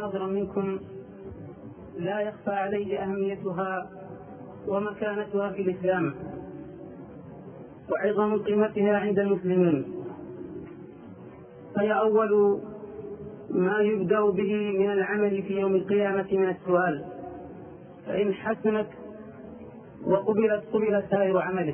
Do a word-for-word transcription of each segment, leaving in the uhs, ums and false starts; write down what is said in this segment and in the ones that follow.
حاضرا منكم لا يخفى عليه أهميتها ومكانتها في الإسلام وعظم قيمتها عند المسلمين. فهي أول ما يبدأ به من العمل في يوم القيامة من السؤال، فإن حسنت وقبلت قبل سائر عمله.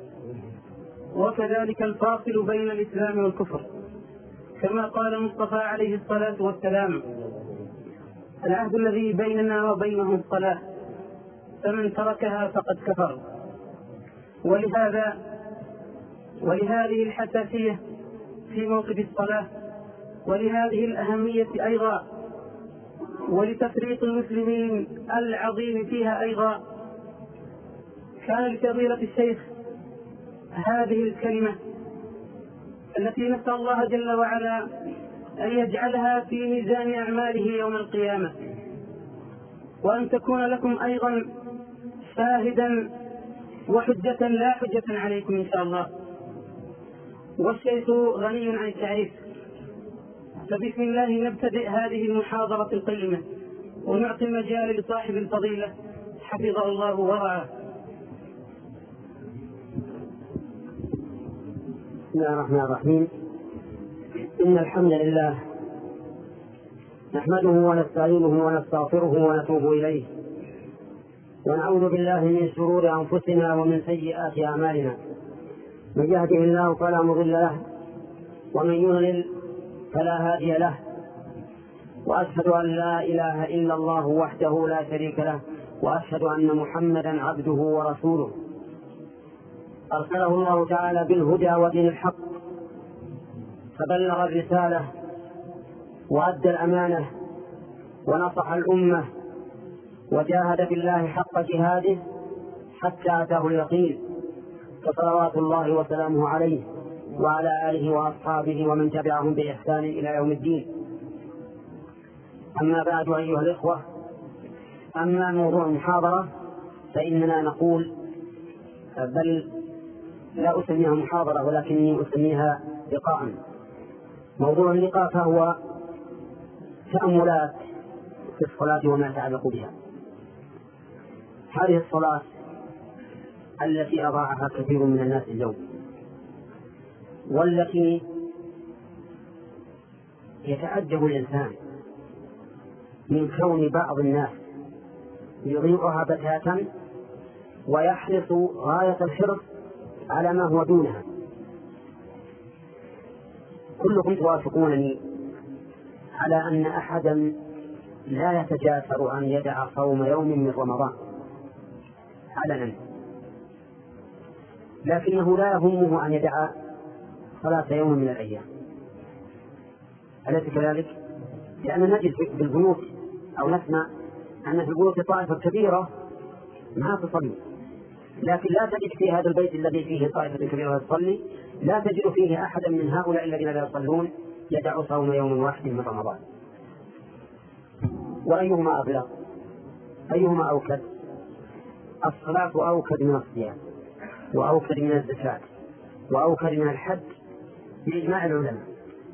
وكذلك الفاصل بين الإسلام والكفر، كما قال المصطفى عليه الصلاة والسلام: العهد الذي بيننا وبينهم الصلاة، فمن تركها فقد كفر. ولهذا ولهذه الحساسية في موقف الصلاة، ولهذه الأهمية أيضا، ولتفريط المسلمين العظيم فيها أيضا، كان لفضيلة الشيخ هذه الكلمة التي نسأل الله جل وعلا أن يجعلها في ميزان أعماله يوم القيامة، وأن تكون لكم أيضا شاهدا وحجة لا حجة عليكم إن شاء الله. والشيخ غني عن التعريف، فبسم الله نبتدئ هذه المحاضرة القيمة ونعطي المجال لصاحب الفضيلة حفظه الله ورعاه. بسم الله الرحمن الرحيم. إن الحمد لله نحمده ونستعينه ونستغفره ونتوب إليه، ونعوذ بالله من شرور أنفسنا ومن سيئات أعمالنا. من يهده الله فلا مضل له، ومن يضلل فلا هادي له. وأشهد أن لا إله إلا الله وحده لا شريك له، وأشهد أن محمدا عبده ورسوله أرسله الله تعالى بالهدى ودين الحق، فبلغ الرسالة وأدى الأمانة ونصح الأمة وجاهد بالله حق جهاده حتى أتاه اليقين، فصلوات الله وسلامه عليه وعلى آله وأصحابه ومن تبعهم بإحسان إلى يوم الدين. أما بعد أيها الإخوة، أما موضوع المحاضرة فإننا نقول، بل لا أسميها محاضرة ولكني أسميها لقاء. موضوع اللقاء فهو تأملات في الصلاة وما يتعلق بها. هذه الصلاة التي أضاعها كثير من الناس اليوم، والتي يتعجب الإنسان من كون بعض الناس يضيعها بتاتا ويحرص غاية الحرص على ما هو دونها. كلكم توافقونني على أن أحدا لا يتجاسر أن يدع صوم يوم من رمضان علنا، لكنه لا يهمه أن يدع صلاة يوم من الأيام. أليس كذلك؟ لأن نجد بالبيوت أو نسمع أن في البيوت طائفة كبيرة ما تصلي، لكن لا تجد في هذا البيت الذي فيه طائفة كبيرة تصلي، لا تجد فيه أحدا من هؤلاء الذين لا يصلون يدع صوم يوم واحد من رمضان. وأيهما أبلغ؟ أيهما أوكد؟ الصلاة أوكد من الصيام، وأوكد من الزكاة، وأوكد من الحج بإجماع العلماء.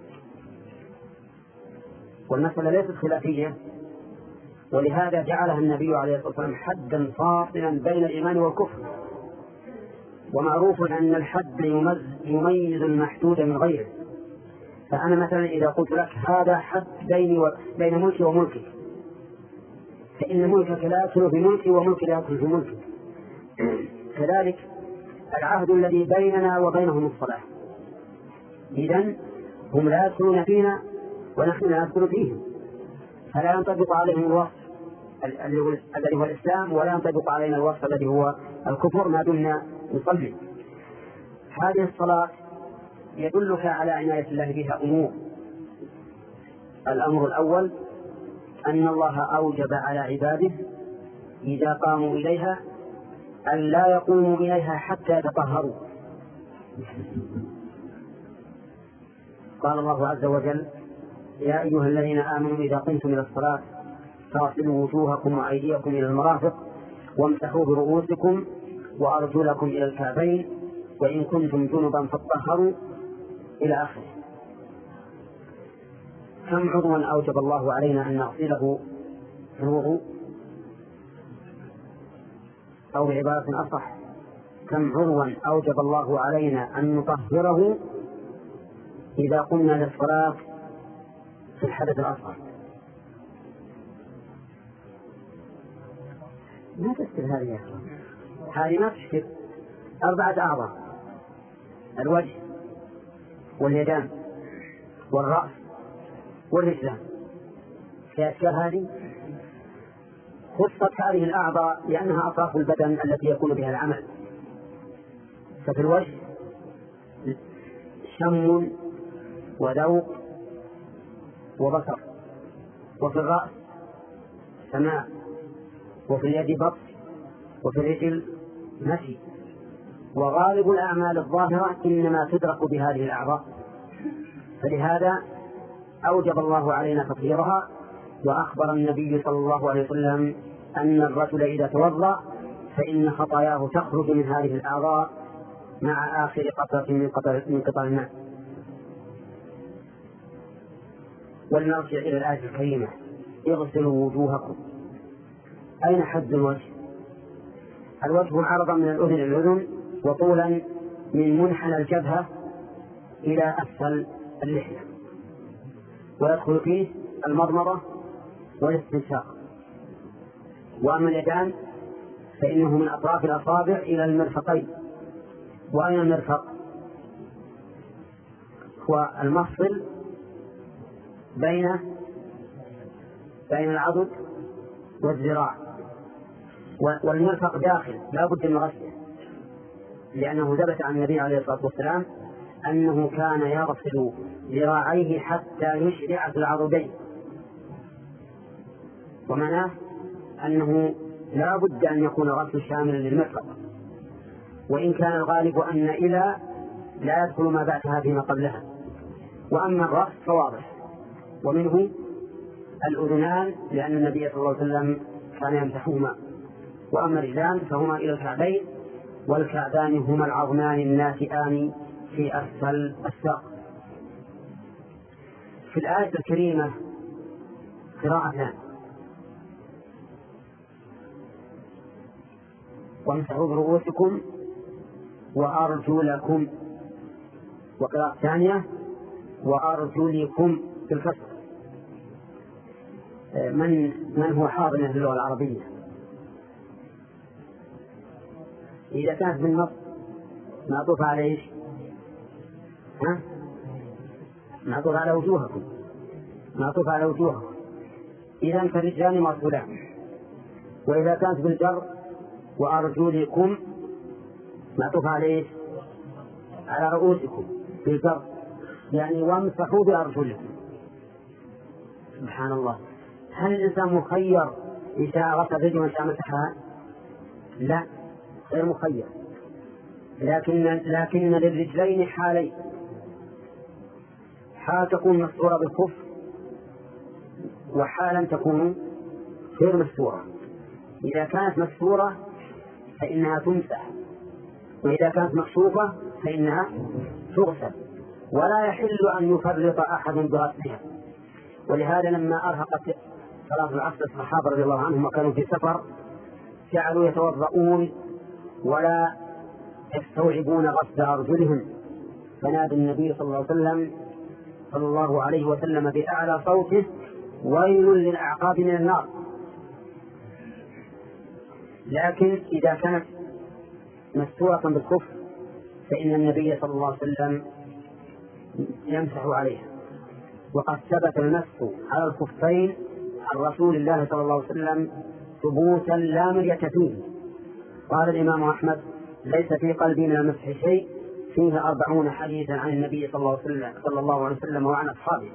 والمسألة ليست خلافية، ولهذا جعلها النبي عليه الصلاة والسلام حدا فاصلا بين الإيمان والكفر. ومعروف أن الحد يميز المحدود من غيره. فأنا مثلا إذا قلت لك هذا حد بيني وبين ملكي وملكك، فإن ملكك لا يدخل في ملكي وملكي لا يدخل في ملكك. كذلك العهد الذي بيننا وبينهم الصلاة، إذن هم لا يدخلون فينا ونحن لا ندخل فيهم، فلا ينطبق عليهم الوصف الذي هو الإسلام، ولا ينطبق علينا الوصف الذي هو الكفر ما دمنا نصلي. هذه الصلاة يدلك على عناية الله بها أمور. الأمر الأول أن الله أوجب على عباده إذا قاموا إليها أن لا يقوموا إليها حتى يتطهروا. قال الله عز وجل: يا أيها الذين آمنوا إذا قمتم إلى الصلاة فاغسلوا وجوهكم وأيديكم إلى المرافق وامسحوا برؤوسكم وأرجلكم إلى الكعبين وإن كنتم جنبا فاطهروا إلى آخره. كم عضوا أوجب الله علينا أن نغسله في الوضوء؟ أو بعبارة أصح، كم عضوا أوجب الله علينا أن نطهره إذا قمنا للصلاة في الحدث الأصغر؟ ما تشكل هذه يا أخي، هذه ما تشكل. أربعة أعضاء: الوجه واليدان والرأس والرجلان. في أشكال هذه خصت هذه الأعضاء لأنها أطراف البدن التي يكون بها العمل. ففي الوجه شم وذوق وبصر، وفي الرأس سماع، وفي اليد بطش، وفي الرجل مشي. وغالب الأعمال الظاهرة إنما تدرك بهذه الأعضاء، فلهذا أوجب الله علينا تطهيرها. وأخبر النبي صلى الله عليه وسلم أن الرجل إذا توضأ فإن خطاياه تخرج من هذه الأعضاء مع آخر قطرة من قطر الماء. ولنرجع إلى الآية الكريمة: اغسلوا وجوهكم. أين حد الوجه؟ الوجه عرضا من الأذن إلى الأذن، وطولا من منحنى الجبهة إلى أسفل اللحية، ويدخل فيه المضمضة والاستنشاق. وأما اليدان فإنه من أطراف الأصابع إلى المرفقين. وأين المرفق؟ هو المفصل بين بين العضد والذراع، والمرفق داخل لا بد من غسله، لأنه ثبت عن النبي عليه الصلاة والسلام أنه كان يغسل ذراعيه حتى يشرع في العضدين. ومعناه أنه لا بد أن يكون غسل شاملا للمرفق، وإن كان الغالب أن إلى لا يدخل ما بعدها فيما قبلها. وأما الرأس فواضح، ومنه الأذنان لأن النبي صلى الله عليه وسلم كان يمسحهما. وأما الرجلان فهما إلى الكعبين، والكعبان هما العظمان الناتئان في أسفل الساق. في الآية الكريمة قراءتان: وامسحوا برؤوسكم وأرجلكم، وقراءة ثانية: وأرجلكم بالكسر. من من هو حاضر في اللغة العربية؟ إذا كانت من نص معطوف على إيش؟ ها؟ معطوف على وجوهكم، معطوف على وجوهكم. إذا فالرجلان مرسولان. وإذا كانت بالجر وأرجلكم معطوف على إيش؟ على رؤوسكم بالجر، يعني وامسحوا بأرجلكم. سبحان الله، هل الإنسان مخير إن شاء غسل رجله وإن شاء مسحها؟ لا، غير مخير. لكن لكن للرجلين حالين: حال تكون مستورة بالخف، وحالا تكون غير مستورة. إذا كانت مستورة فإنها تمسح، وإذا كانت مكشوفة فإنها تغسل، ولا يحل أن يفرط أحد بغسلها. ولهذا لما أرهقت صلاة العصر الصحابة رضي الله عنهم وكانوا في سفر جعلوا يتوضؤون ولا يستوعبون غسل أرجلهم، فنادى النبي صلى الله عليه وسلم صلى الله عليه وسلم بأعلى صوته: ويل للأعقاب من النار. لكن إذا كانت مستورة بالكف فإن النبي صلى الله عليه وسلم يمسح عليها. وقد ثبت المسح على الخفين عن رسول الله صلى الله عليه وسلم ثبوتا لا مرية فيه. قال الإمام أحمد: ليس في قلبي من المسح شيء، فيه أربعون حديثا عن النبي صلى الله عليه وسلم, صلى الله عليه وسلم وعن أصحابه.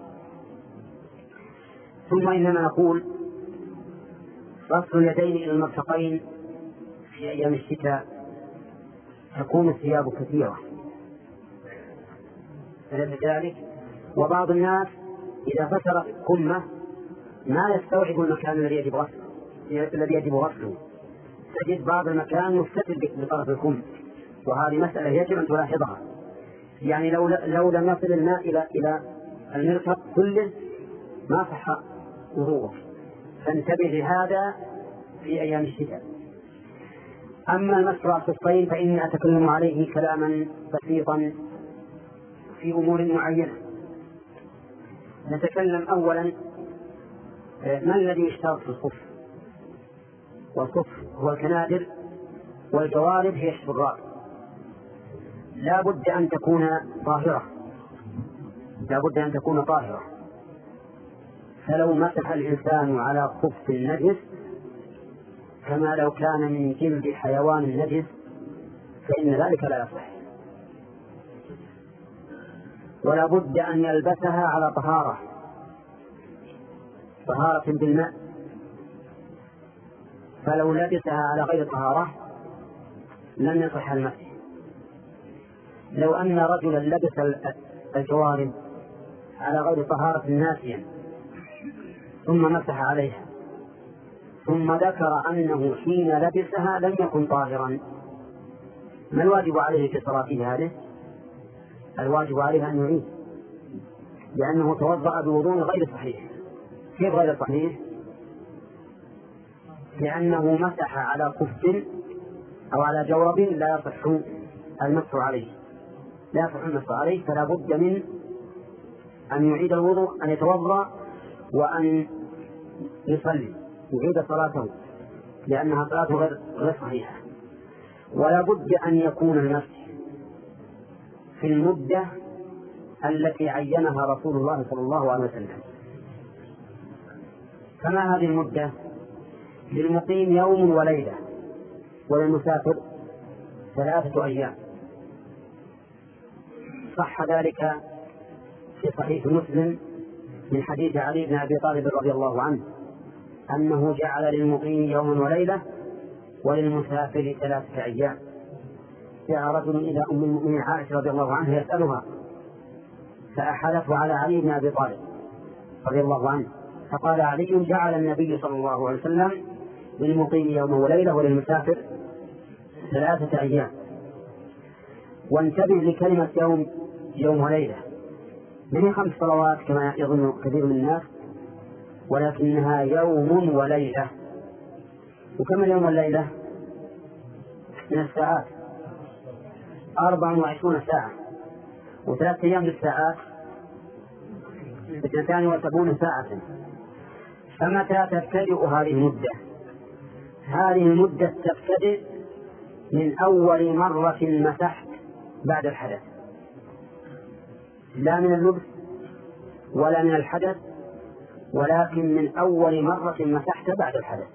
ثم إننا نقول: غسل اليدين إلى المرفقين في أيام الشتاء تكون الثياب كثيرة، أليس كذلك؟ وبعض الناس إذا فترت كمة ما يستوعب المكان الذي يجب غسله الذي يجب غسله تجد بعض المكان مستتر بطرف الكم، وهذه مسألة يجب أن تلاحظها. يعني لو لو لم يصل الماء إلى إلى المرفق كله ما صح وضوءك، فانتبه لهذا في أيام الشتاء. أما المسح على الخفين فإني أتكلم عليه كلاما بسيطا في أمور معينة. نتكلم أولا ما الذي يشترط في الخف؟ والخف هو الكنادر والجوارب هي الشراب، لا بد أن تكون طاهرة، لا بد أن تكون طاهرة. فلو مسح الإنسان على خف نجس كما لو كان من جلد حيوان نجس فإن ذلك لا يصح، ولا بد أن يلبسها على طهارة، طهارة بالماء. فلو لبسها على غير طهارة لم يصح المسح. لو أن رجلا لبس الجوارب على غير طهارة ناسيا ثم مسح عليها ثم ذكر أنه حين لبسها لم يكن طاهرا، ما الواجب عليه في صلاته هذه؟ الواجب عليه أن يعيد، لأنه توضأ بوضوء غير صحيح. كيف غير صحيح؟ لأنه مسح على خف أو على جورب لا يصح المسح عليه، لا يصح المسح عليه، فلا بد من أن يعيد الوضوء، أن يتوضأ وأن يصلي، يعيد صلاته لأنها صلاته غير غير صحيحة. ولا بد أن يكون المسح في المدة التي عينها رسول الله صلى الله عليه وسلم. فما هذه المدة؟ للمقيم يوم وليلة، وللمسافر ثلاثة أيام. صح ذلك في صحيح مسلم من حديث علي بن أبي طالب رضي الله عنه أنه جعل للمقيم يوم وليلة وللمسافر ثلاثة أيام. جاء رجل إلى أم المؤمنين عائشة رضي الله عنها يسألها فأحلفه على علي بن أبي طالب رضي الله عنه، فقال علي جعل النبي صلى الله عليه وسلم للمقيم يوم وليلة وللمسافر ثلاثة أيام. وانتبه لكلمة يوم يوم وليلة، من خمس صلوات كما يظن كثير من الناس، ولكنها يوم وليلة. وكم اليوم والليلة؟ من الساعات أربع وعشرون ساعة، وثلاثة أيام للساعات اثنتان وسبعون ساعة. فمتى تبتدئ هذه المدة؟ هذه المدة تبتدئ من أول مرة مسحت بعد الحدث، لا من اللبس ولا من الحدث، ولكن من أول مرة مسحت بعد الحدث.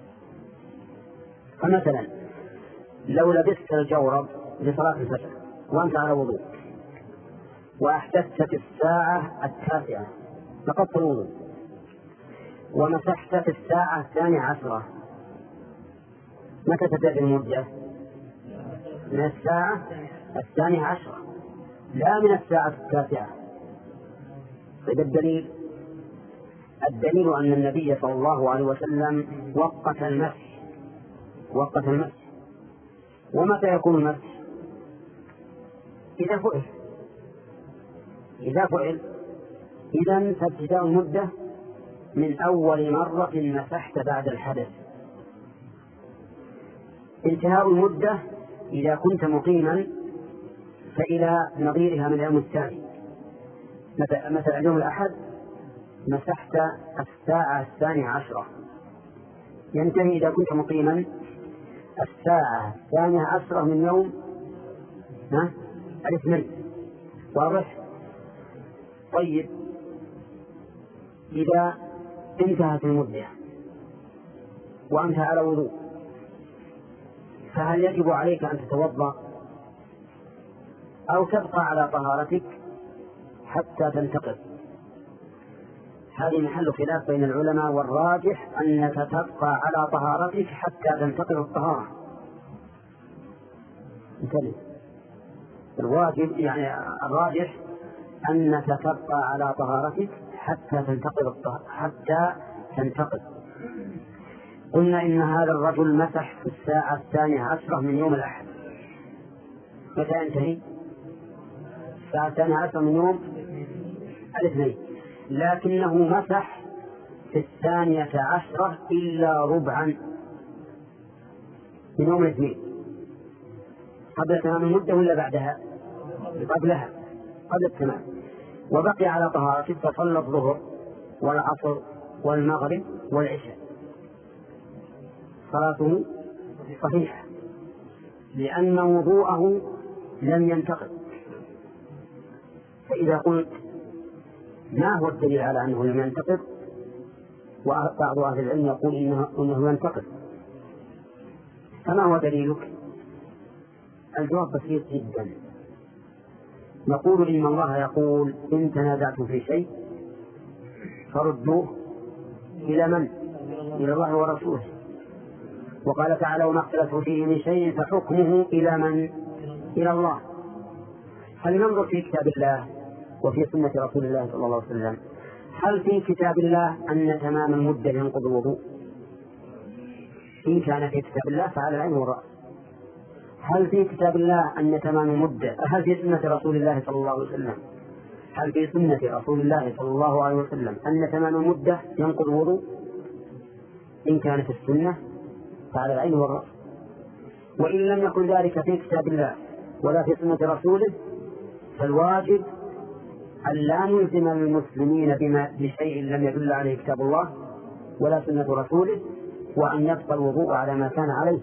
فمثلا لو لبست الجورب لصلاة الفجر وأنت على وضوء وأحدثت في الساعة التاسعة نقضت الوضوء ومسحت في الساعة الثانية عشرة، متى تبدأ المدة؟ من الساعة الثانية عشرة لا من الساعة التاسعة. إذا الدليل الدليل أن النبي صلى الله عليه وسلم وقت المسح وقت المسح. ومتى يكون المسح؟ إذا فعل إذا فعل إذن فابتداء المدة من أول مرة مسحت بعد الحدث. انتهاء المدة إذا كنت مقيما فإلى نظيرها من اليوم الثاني. مثلا اليوم الأحد مسحت الساعة الثانية عشرة، ينتهي إذا كنت مقيما الساعة الثانية عشرة من يوم ها الاثنين. واضح؟ طيب إذا انتهت المدة وأنت على وضوء فهل يجب عليك أن تتوضأ أو تبقى على طهارتك حتى تنتقض؟ هذه محل خلاف بين العلماء، والراجح أنك تبقى على طهارتك حتى تنتقض الطهارة. انتبه، الواجب يعني الراجح أنك تبقى على طهارتك حتى تنتقض الطهارة حتى تنتقض. قلنا إن هذا الرجل مسح في الساعة الثانية عشرة من يوم الأحد، متى ينتهي؟ الساعة الثانية عشرة من يوم الاثنين. لكنه مسح في الثانية عشرة إلا ربعا من يوم الاثنين، قبل تمام المدة ولا بعدها؟ قبلها، قبل التمام. وبقي على طهارته فصلى الظهر والعصر والمغرب والعشاء، صلاته صحيحة لأن وضوءه لم ينتقض. فإذا قلت ما هو الدليل على أنه لم ينتقض؟ وبعض أهل العلم يقول إنه, إنه ينتقض، فما هو دليلك؟ الجواب بسيط جدا، نقول إن الله يقول إن تنازعتم في شيء فردوه إلى من؟ إلى الله ورسوله. وقال تعالى وما اختلفتم فيه من شيء فحكمه إلى من؟ إلى الله. هل ننظر في كتاب الله وفي سنة رسول الله صلى الله عليه وسلم، هل في كتاب الله أن تمام المدة ينقض الوضوء؟ إن كان في كتاب الله فعلى العين والرأس. هل في كتاب الله أن تمام المدة؟ هل في سنة رسول الله صلى الله عليه وسلم هل في سنة رسول الله صلى الله عليه وسلم أن تمام المدة ينقض الوضوء؟ إن كانت السنة فعلى العين والرأس. وإن لم يكن ذلك في كتاب الله ولا في سنة رسوله فالواجب أن لا نلزم المسلمين بما بشيء لم يدل عليه كتاب الله ولا سنة رسوله، وأن يبقى الوضوء على ما كان عليه.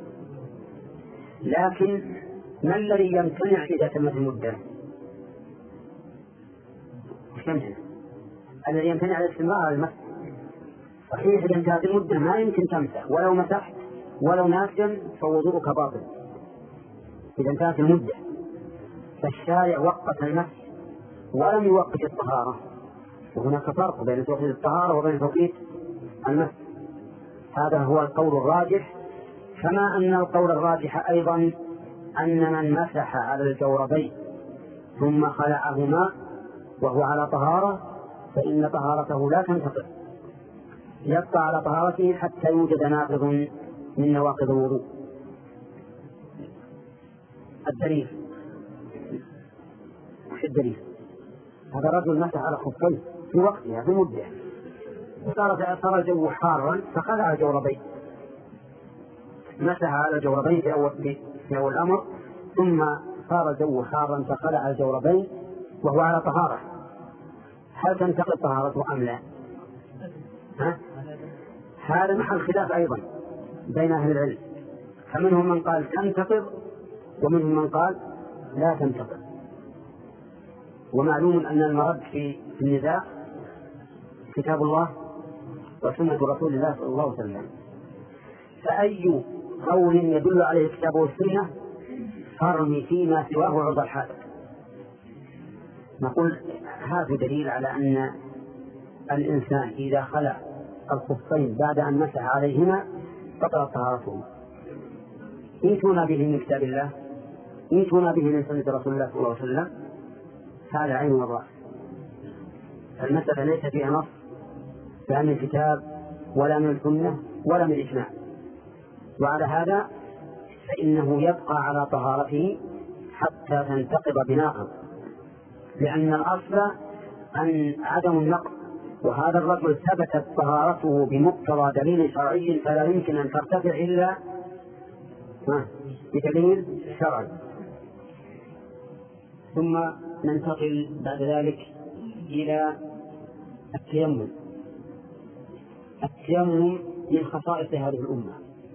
لكن ما الذي يمتنع إذا تمت المدة؟ الذي يمتنع على الاستمرار على المسح. صحيح إذا انتهت المدة ما يمكن تمسح، ولو مسحت ولو ناسيا فوضوءك باطل إذا انتهت المدة. فالشارع وقت المسح ولم يوقت الطهارة، وهناك فرق بين توقيت الطهارة وبين توقيت المسح. هذا هو القول الراجح، كما أن القول الراجح أيضا أن من مسح على الجوربين ثم خلعهما وهو على طهارة فإن طهارته لا تنتقض، يبقى على طهارته حتى يوجد ناقض من نواقض الوضوء. الدليل وش الدليل؟ هذا رجل مسح على خفيه في وقتها في مدة، وصار صار الجو حارا فخلع الجوربين، مسح على الجوربين في أول, في أول الأمر، ثم صار الجو حارا فخلع الجوربين وهو على طهارة، هل تنتقض طهارته أم لا؟ ها؟ هذا محل خلاف أيضا بين أهل العلم، فمنهم من قال تنتقض ومنهم من قال لا تنتقض. ومعلوم أن المرد في النزاع كتاب الله وسنة رسول الله صلى الله عليه وسلم، فأي قول يدل عليه الكتاب والسنة فارمي فيما سواه عرض الحائط. نقول هذا دليل على أن الإنسان إذا خلع الخفين بعد أن مسح عليهما بطلت طهارته. إيتونا به من كتاب الله، إيتونا به من سنة رسول الله صلى الله عليه وسلم، هذا عين والرأس. المسألة ليس فيها نص لا من الكتاب ولا من السنة ولا من الإجماع، وعلى هذا فإنه يبقى على طهارته حتى تنتقض بناقض، لأن الأصل أن عدم النقض، وهذا الرجل ثبتت طهارته بمقتضى دليل شرعي فلا يمكن أن ترتفع إلا بدليل شرعي. ثم ننتقل بعد ذلك إلى التيمم. التيمم من خصائص هذه الأمة،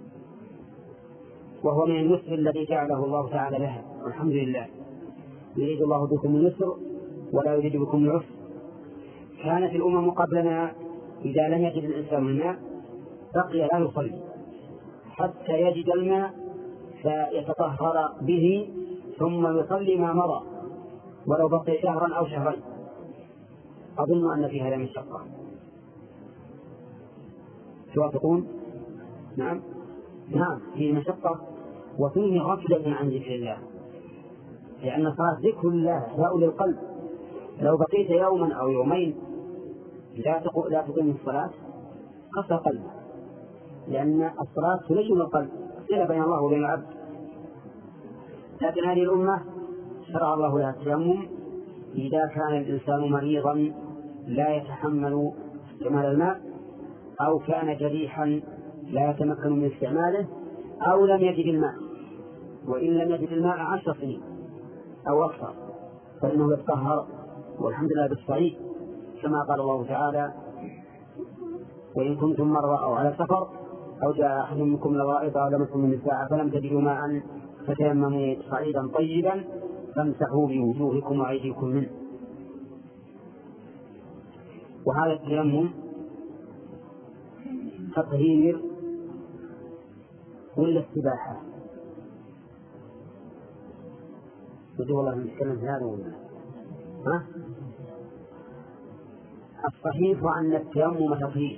وهو من اليسر الذي جعله الله تعالى لها، والحمد لله. يريد الله بكم اليسر ولا يريد بكم العسر. كانت الأمم قبلنا إذا لم يجد الإنسان الماء بقي لا يصلي حتى يجد الماء فيتطهر به ثم يصلي ما مضى ولو بقي شهرا أو شهرين. أظن أن في هذا مشقة، توافقون؟ نعم نعم فيه مشقة وفيه غفلة عن ذكر الله، لأن صلاة ذكر الله إحياء للقلب. لو بقيت يوما أو يومين لا تقيم الصلاة قسى قلبك، لأن الصلاة تلين القلب، صلة بين الله وبين العبد. لكن هذه الأمة شرع الله لها التيمم إذا كان الإنسان مريضا لا يتحمل استعمال الماء، أو كان جريحا لا يتمكن من استعماله، أو لم يجد الماء، وإن لم يجد الماء عشر سنين أو أكثر فإنه يتطهر والحمد لله بالصحيح، كما قال الله تعالى: وإن كنتم مرضى أو على سفر أو جاء أحد منكم الغائط أو لمستم النساء فلم تجدوا ماء فتيمموا صعيدا طيبا فامسحوا بوجوهكم وأيديكم منه. وهذا التيمم تطهير ولا السباحة؟ بدو والله نتكلم في هذا ولا ها؟ الصحيح أن التيمم تطهير،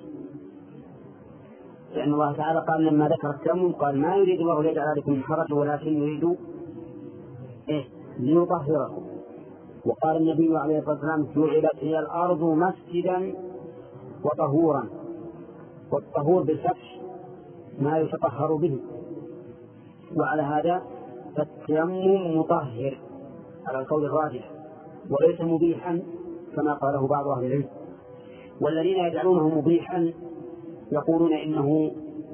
لأن الله تعالى قال لما ذكر التيمم قال: ما يريد الله ليجعل عليكم من حرج ولكن يريد إيه ليطهركم. وقال النبي عليه الصلاة والسلام: جعلت هي الأرض مسجدا وطهورا. والطهور بالفتح ما يتطهر به، وعلى هذا فالتيمم مطهر على القول الراجح وليس مبيحا كما قاله بعض أهل العلم. والذين يجعلونه مبيحا يقولون إنه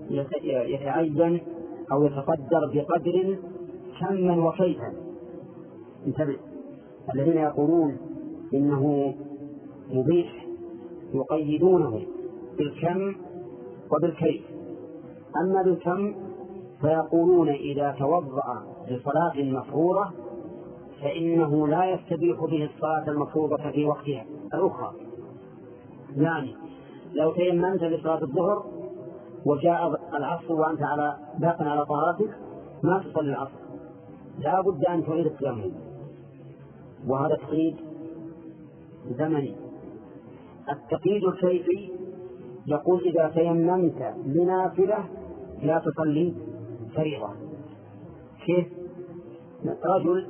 يتعين أو يتقدر بقدر كما وكيفا. انتبه، الذين يقولون إنه مبيح يقيدونه بالكم وبالكيف. أما بالكم فيقولون: إذا توضأ لصلاة مفروضة فإنه لا يستبيح به الصلاة المفروضة في وقتها الأخرى. يعني لو تيممت لصلاة الظهر وجاء العصر وأنت على باق على طهارتك ما تصلي العصر، لا بد أن تعيد التيمم، وهذا تقييد زمني. التقييد الكيفي يقول: إذا تيممت لنافلة لا تصلي فريضة. كيف؟ رجل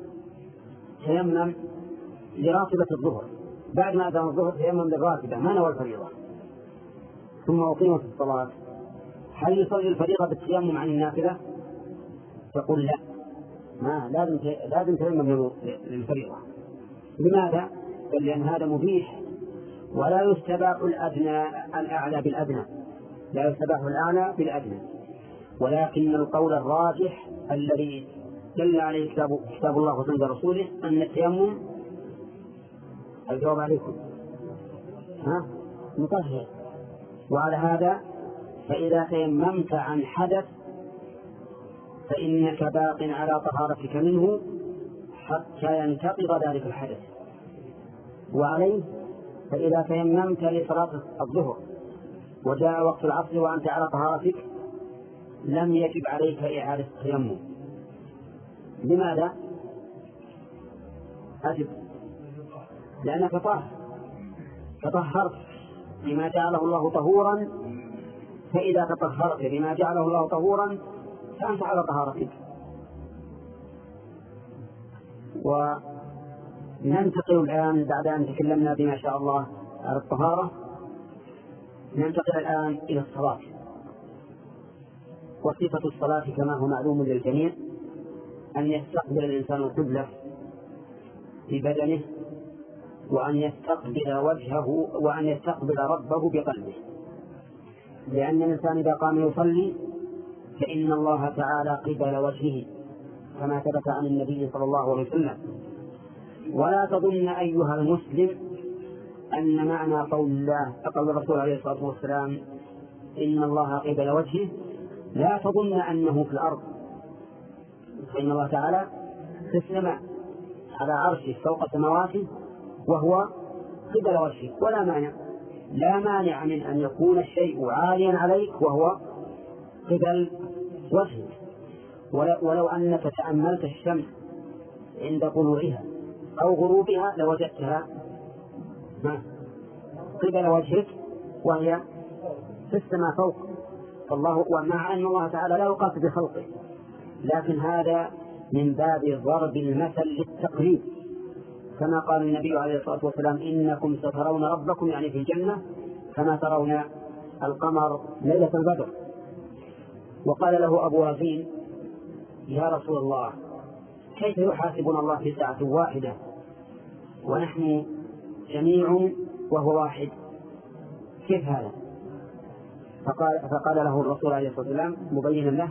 تيمم لراتبة الظهر، بعد ما أذن الظهر تيمم للراتبة ما نوى الفريضة، ثم أقيمت الصلاة، هل يصلي الفريضة بالتيمم عن النافلة؟ تقول: لا، ما لازم لازم تيمم للفريضة. لماذا؟ لأن هذا مبيح ولا يستباح الأدنى الأعلى بالأدنى، لا يستباح الأعلى بالأدنى. ولكن القول الراجح الذي دل عليه كتاب, كتاب الله وسنة رسوله أن التيمم، الجواب عليكم، ها مطهر. وعلى هذا فإذا تيممت عن حدث فإنك باق على طهارتك منه حتى ينتقض ذلك الحدث. وعليه فإذا تيممت لصلاة الظهر وجاء وقت العصر وأنت على طهارتك لم يجب عليك إعادة التيمم. لماذا؟ أجب: لأنك طاهر، تطهرت بما جعله الله طهورا، فإذا تطهرت بما جعله الله طهورا فأنت على طهارتك. وننتقل الآن بعد أن تكلمنا بما شاء الله على الطهارة، ننتقل الآن إلى الصلاة. وصفة الصلاة كما هو معلوم للجميع أن يستقبل الإنسان القبلة ببدنه، وأن يستقبل وجهه، وأن يستقبل ربه بقلبه. لأن الإنسان إذا قام يصلي فإن الله تعالى قبل وجهه كما ثبت عن النبي صلى الله عليه وسلم. ولا تظن أيها المسلم أن معنى قول الله قول الرسول عليه الصلاة والسلام إن الله قبل وجهه لا تظن أنه في الأرض، فإن الله تعالى في السماء على عرشه فوق سماواته وهو قبل وجهه. ولا مانع لا مانع من أن يكون الشيء عاليا عليك وهو قبل وجهك. ولو أنك تأملت الشمس عند طلوعها أو غروبها لوجدتها قبل وجهك وهي في السماء فوق. فالله، ومع أن الله تعالى لا يقاس بخلقه، لكن هذا من باب ضرب المثل للتقريب، كما قال النبي عليه الصلاة والسلام: إنكم سترون ربكم، يعني في الجنة، كما ترون القمر ليلة البدر. وقال له أبو وزين: يا رسول الله، كيف يحاسبنا الله في ساعة واحدة ونحن جميع وهو واحد، كيف هذا؟ فقال, فقال له الرسول عليه الصلاة والسلام مبينا له،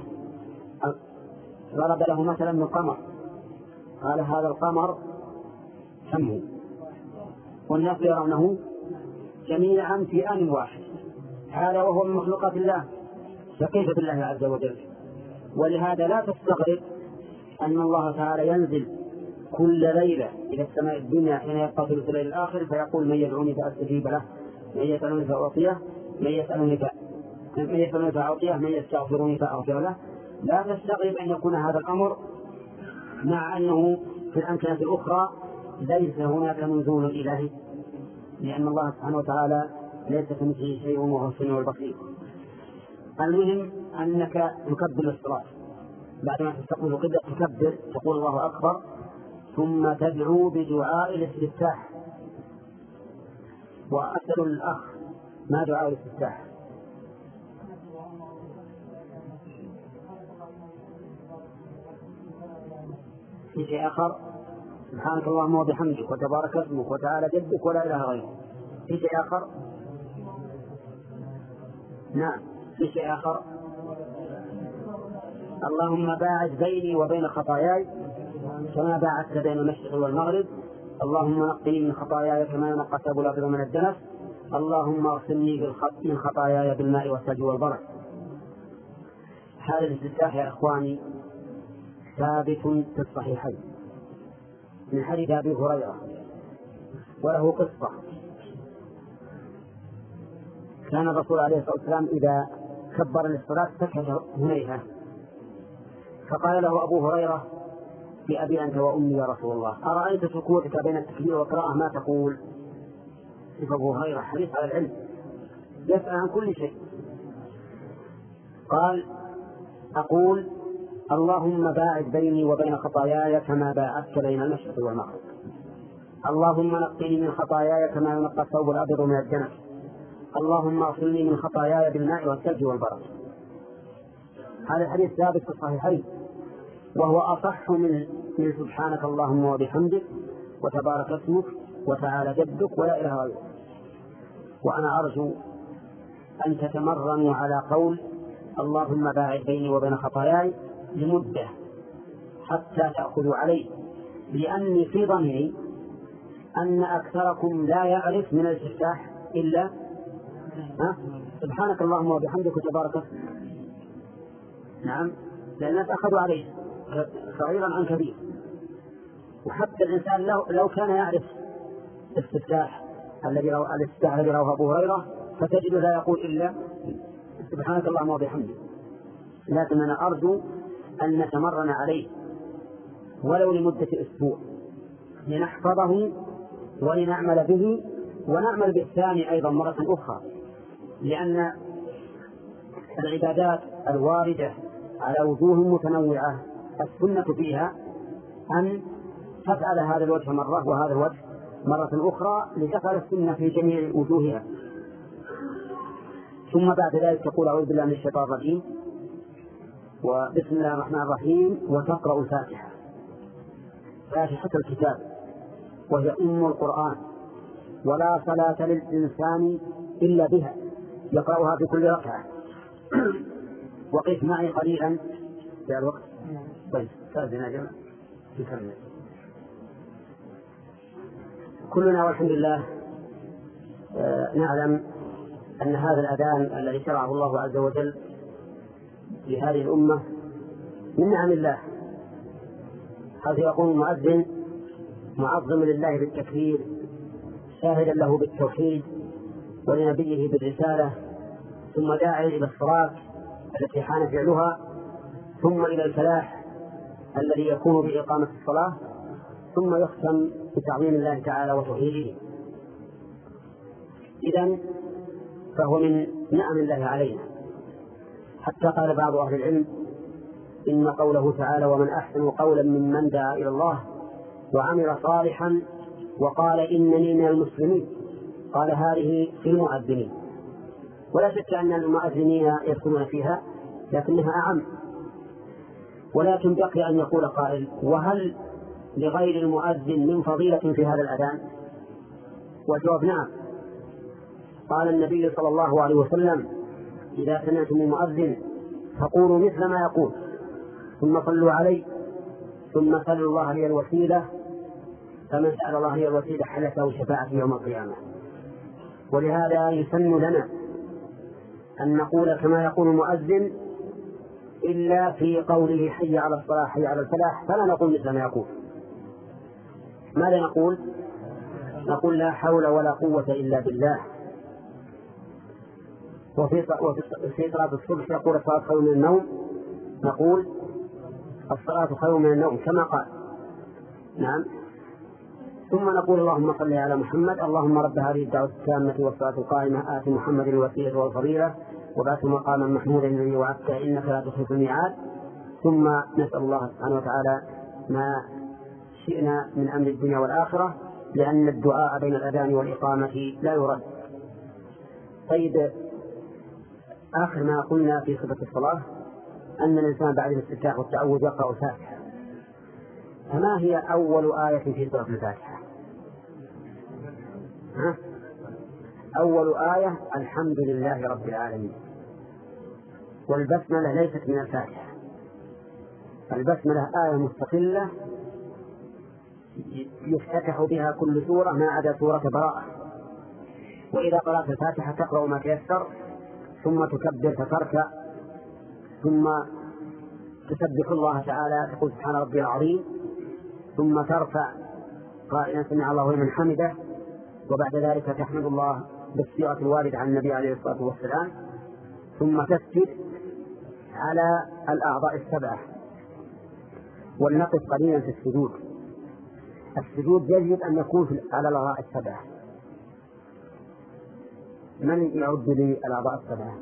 ضرب له مثلا من قمر، قال هذا القمر كم هو؟ والناس يرونه جميعا في آن واحد، هذا وهو من مخلوقات الله، فكيف بالله عز وجل؟ ولهذا لا تستغرب أن الله تعالى ينزل كل ليلة إلى السماء الدنيا حين يبقى ثلث الليل الآخر فيقول من يدعوني فأستجيب له، من يسألني فأعطيه، من يسألني من يسألني فأعطيه، من يستغفرني فأغفر له. لا تستغرب أن يكون هذا الأمر مع أنه في الأمكنة الأخرى ليس هناك نزول إلهي، لأن الله سبحانه وتعالى ليس كمثله شيء وهو السميع البصير. المهم أنك تكبر الصلاة، بعد ما تستقبل القبلة تكبر تقول الله أكبر، ثم تدعو بدعاء الاستفتاح. وأسأل الأخ ما دعاء الاستفتاح؟ في شيء آخر؟ سبحانك اللهم وبحمدك وتبارك اسمك وتعالى جدك ولا إله غيرك. في شيء آخر؟ نعم. في شيء آخر؟ اللهم باعد بيني وبين خطاياي كما باعدت بين المشرق والمغرب، اللهم نقني من خطاياي كما ينقى الثوب الأبيض من الدنس، اللهم اغسلني من خطاياي بالماء والثلج والبرد. هذا الاستفتاح يا إخواني ثابت في الصحيحين من حديث أبي هريرة، وله قصة. كان الرسول عليه الصلاة والسلام إذا كبر للصلاة سكت هنيهة، فقال له أبو هريرة بأبي أنت وأمي يا رسول الله، أرأيت سكوتك بين التكبير والقراءة ما تقول؟ أبو هريرة حريص على العلم يسأل عن كل شيء. قال أقول اللهم باعد بيني وبين خطاياي كما باعدت بين المشرق والمغرب، اللهم نقني من خطاياي كما ينقى الثوب الأبيض من الدنس، اللهم اغسلني من خطاياي بالماء والثلج والبرد. هذا الحديث ثابت في الصحيحين، وهو أصح من من سبحانك اللهم وبحمدك وتبارك اسمك وتعالى جدك ولا إله غيرك. وأنا أرجو أن تتمرنوا على قول اللهم باعد بيني وبين خطاياي لمدة حتى تأخذوا عليه، لأني في ظني أن أكثركم لا يعرف من الاستفتاح إلا ها؟ سبحانك اللهم وبحمدك وتبارك اسمك. نعم، لأن أخذوا عليه صغيرا عن كبير. وحتى الإنسان لو, لو كان يعرف الاستفتاح الذي رواه الاستفتاح الذي رواه أبو هريرة فتجد لا يقول إلا سبحانك اللهم وبحمدك، لكن أنا أرجو أن نتمرن عليه ولو لمدة أسبوع لنحفظه ولنعمل به ونعمل بالثاني أيضا مرة أخرى، لأن العبادات الواردة على وجوه متنوعة السنة فيها أن تفعل هذا الوجه مرة وهذا الوجه مرة أخرى لتفعل السنة في جميع وجوهها. ثم بعد ذلك تقول أعوذ بالله من الشيطان الرجيم وبسم الله الرحمن الرحيم وتقرأ الفاتحة، فاتحة الكتاب وهي أم القرآن، ولا صلاة للإنسان إلا بها يقرأها في كل ركعة. وقف معي قليلا في الوقت. طيب استاذنا جمع نكمل. كلنا والحمد لله آه نعلم أن هذا الأذان الذي شرعه الله عز وجل لهذه الأمة من نعم الله، حيث يقول المؤذن معظم لله بالتكبير شاهدا له بالتوحيد ولنبيه بالرسالة، ثم داعيا إلى الصلاة التي حان فعلها، ثم إلى الفلاح الذي يكون بإقامة الصلاة، ثم يختم بتعظيم الله تعالى وتوحيده. إذن فهو من نعم الله علينا، حتى قال بعض أهل العلم إن قوله تعالى ومن أحسن قولا ممن دعا إلى الله وعمل صالحا وقال إنني من المسلمين، قال هذه في المؤذنين، ولا شك أن المؤذنين يدخلون فيها لكنها أعم. ولكن بقي أن يقول قائل وهل لغير المؤذن من فضيلة في هذا الأذان؟ والجواب نعم، قال النبي صلى الله عليه وسلم: إذا سمعتم المؤذن فقولوا مثل ما يقول، ثم صلوا علي، ثم سلوا الله لي الوسيلة، فمن سأل الله لي الوسيلة حلت له شفاعة يوم القيامة. ولهذا يسن لنا أن نقول كما يقول المؤذن، إلا في قوله حي على الصلاة حي على الفلاح، فلا نقول مثل ما يقول. ماذا نقول؟ نقول: لا حول ولا قوة إلا بالله. وفي صلاة الصبح يقول: الصلاة خير من النوم، نقول: الصلاة خير من النوم كما قال. نعم. ثم نقول: اللهم صل على محمد، اللهم رب هذه الدعوة التامة والصلاة القائمة آت محمد الوسيلة والفضيلة وبعث مقاما محمودا الذي وعدته إنك لا تخلف الميعاد. ثم نسأل الله سبحانه وتعالى ما شئنا من أمر الدنيا والآخرة، لأن الدعاء بين الأذان والإقامة لا يرد. طيب، آخر ما قلنا في صفة الصلاة أن الإنسان بعد الاستفتاح والتعوذ يقرأ الفاتحة. فما هي أول آية في سورة الفاتحة؟ ها؟ أول آية الحمد لله رب العالمين. والبسملة ليست من الفاتحة، البسملة آية مستقلة يفتتح بها كل سورة ما عدا سورة براءة. وإذا قرأت الفاتحة تقرأ ما تيسر، ثم تكبر فتركع، ثم تسبح الله تعالى تقول سبحان ربي العظيم، ثم ترفع قائلا سمع الله لمن حمده، وبعد ذلك تحمد الله بالصيغة الواردة عن النبي عليه الصلاة والسلام، ثم تسجد على الأعضاء السبعة. ولنقف قليلا في السجود. السجود يجب أن يكون على الأعضاء السبعة. من يعد لي الأعضاء السبعة؟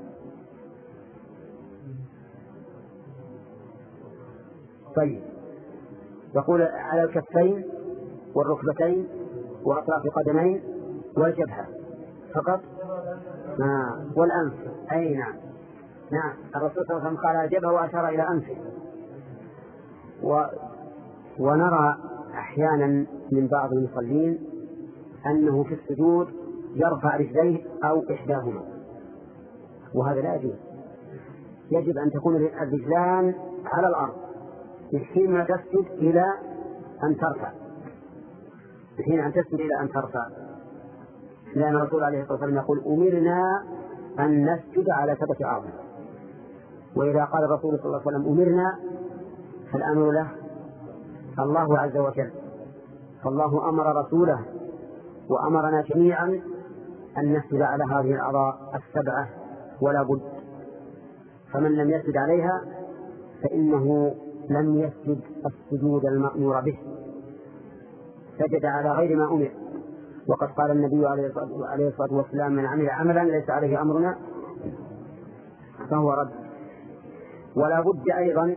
طيب، يقول على الكفين والركبتين وأطراف القدمين والجبهة فقط. آه. والأنف. أي نعم نعم الرسول صلى الله عليه وسلم قال الجبهة وأشار إلى أنفه. و... ونرى أحيانا من بعض المصلين أنه في السجود يرفع رجليه أو إحداهما، وهذا لا يجوز. يجب أن تكون الرجلان على الأرض من حين ما تسجد إلى أن ترفع، من حين أن تسجد إلى أن ترفع، لأن الرسول عليه الصلاة والسلام يقول: أمرنا أن نسجد على سبعة أعظم. وإذا قال الرسول صلى الله عليه وسلم أمرنا فالأمر له الله عز وجل، فالله أمر رسوله وأمرنا جميعا أن نسجد على هذه الأعضاء السبعة ولا بد. فمن لم يسجد عليها فإنه لم يسجد السجود المأمور به، سجد على غير ما أمر. وقد قال النبي عليه الصلاة والسلام: من عمل عملا ليس عليه أمرنا فهو رد. ولا بد أيضا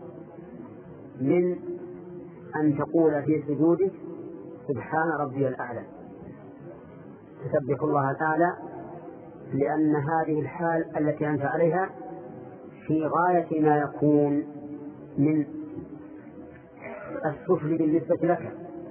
من أن تقول في سجودك سبحان ربي الأعلى، تسبح الله الأعلى، لأن هذه الحال التي أنت عليها في غاية ما يكون من السفل بالنسبة لك،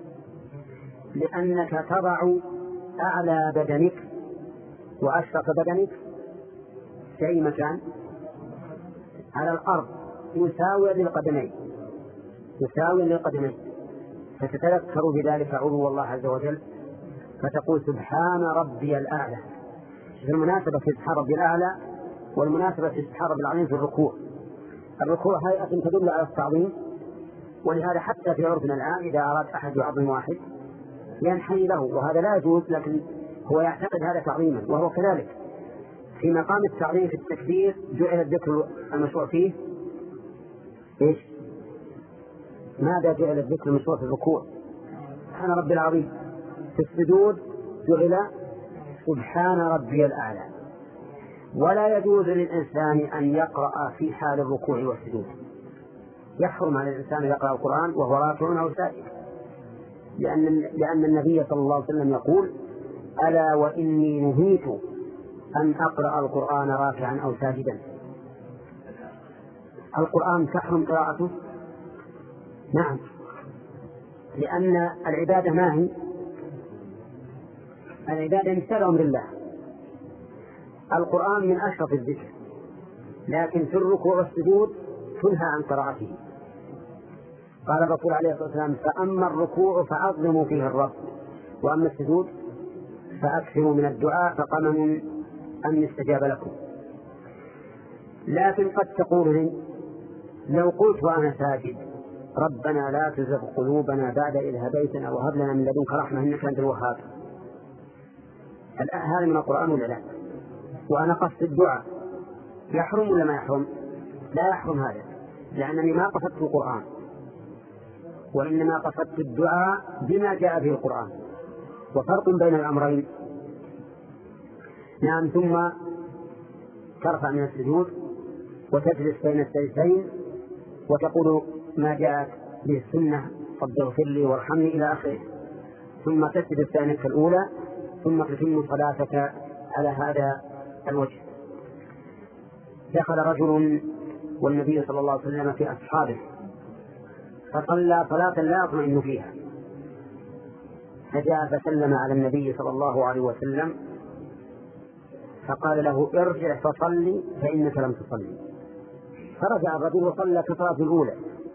لأنك تضع أعلى بدنك وأشرف بدنك في أي مكان على الأرض يساوي للقدمين يساوي للقدمين فتتذكر بذلك علو الله عز وجل، فتقول سبحان ربي الأعلى. في المناسبة في سبحان ربي الأعلى والمناسبة في سبحان ربي العظيم في الركوع. الركوع هيئة تدل على التعظيم، ولهذا حتى في عرفنا الآن إذا أراد أحد يعظم واحد ينحني له، وهذا لا يجوز، لكن هو يعتقد هذا تعظيما، وهو كذلك. في مقام التعظيم في التكبير جعل الذكر المشروع فيه إيش؟ ماذا جعل الذكر المشروع في الركوع؟ سبحان ربي العظيم. في السجود جعل سبحان ربي الأعلى. ولا يجوز للإنسان أن يقرأ في حال الركوع والسجود، يحرم على الإنسان يقرأ القرآن وهو راكع أو ساجد، لأن لأن النبي صلى الله عليه وسلم يقول: ألا وإني نهيت أن أقرأ القرآن راكعا أو ساجدا. القرآن تحرم قراءته؟ نعم، لأن العبادة ما هي؟ العبادة مثال أمر الله، القرآن من أشرف الذكر، لكن في الركوع والسجود تنهى عن قراءته. قال الرسول عليه الصلاة والسلام: فأما الركوع فعظموا فيه الرب، وأما السجود فأكثروا من الدعاء فقمن أن يستجاب لكم. لكن قد تقول لي: لو قلت وأنا ساجد: ربنا لا تزغ قلوبنا بعد إذ هديتنا وهب لنا من لدنك رحمة إنك أنت الوهاب، هذا من القرآن ولا لا؟ وأنا قصد الدعاء، يحرم ولا ما يحرم؟ لا يحرم هذا، لأنني ما قصدت القرآن، وإنما قصدت الدعاء بما جاء في القرآن، وفرق بين الأمرين. نعم. ثم ترفع من السجود وتجلس بين السجدتين وتقول ما جاءت به السنة: رب اغفر لي وارحمني إلى آخره، ثم تسجد الثانية الأولى، ثم تتم صلاتك على هذا الوجه. دخل رجل والنبي صلى الله عليه وسلم في أصحابه فصلى صلاة لا يطمئن فيها، فجاء فسلم على النبي صلى الله عليه وسلم فقال له: ارجع فصلي فإنك لم تصلي. فرجع الرجل وصلى كصلاة الأولى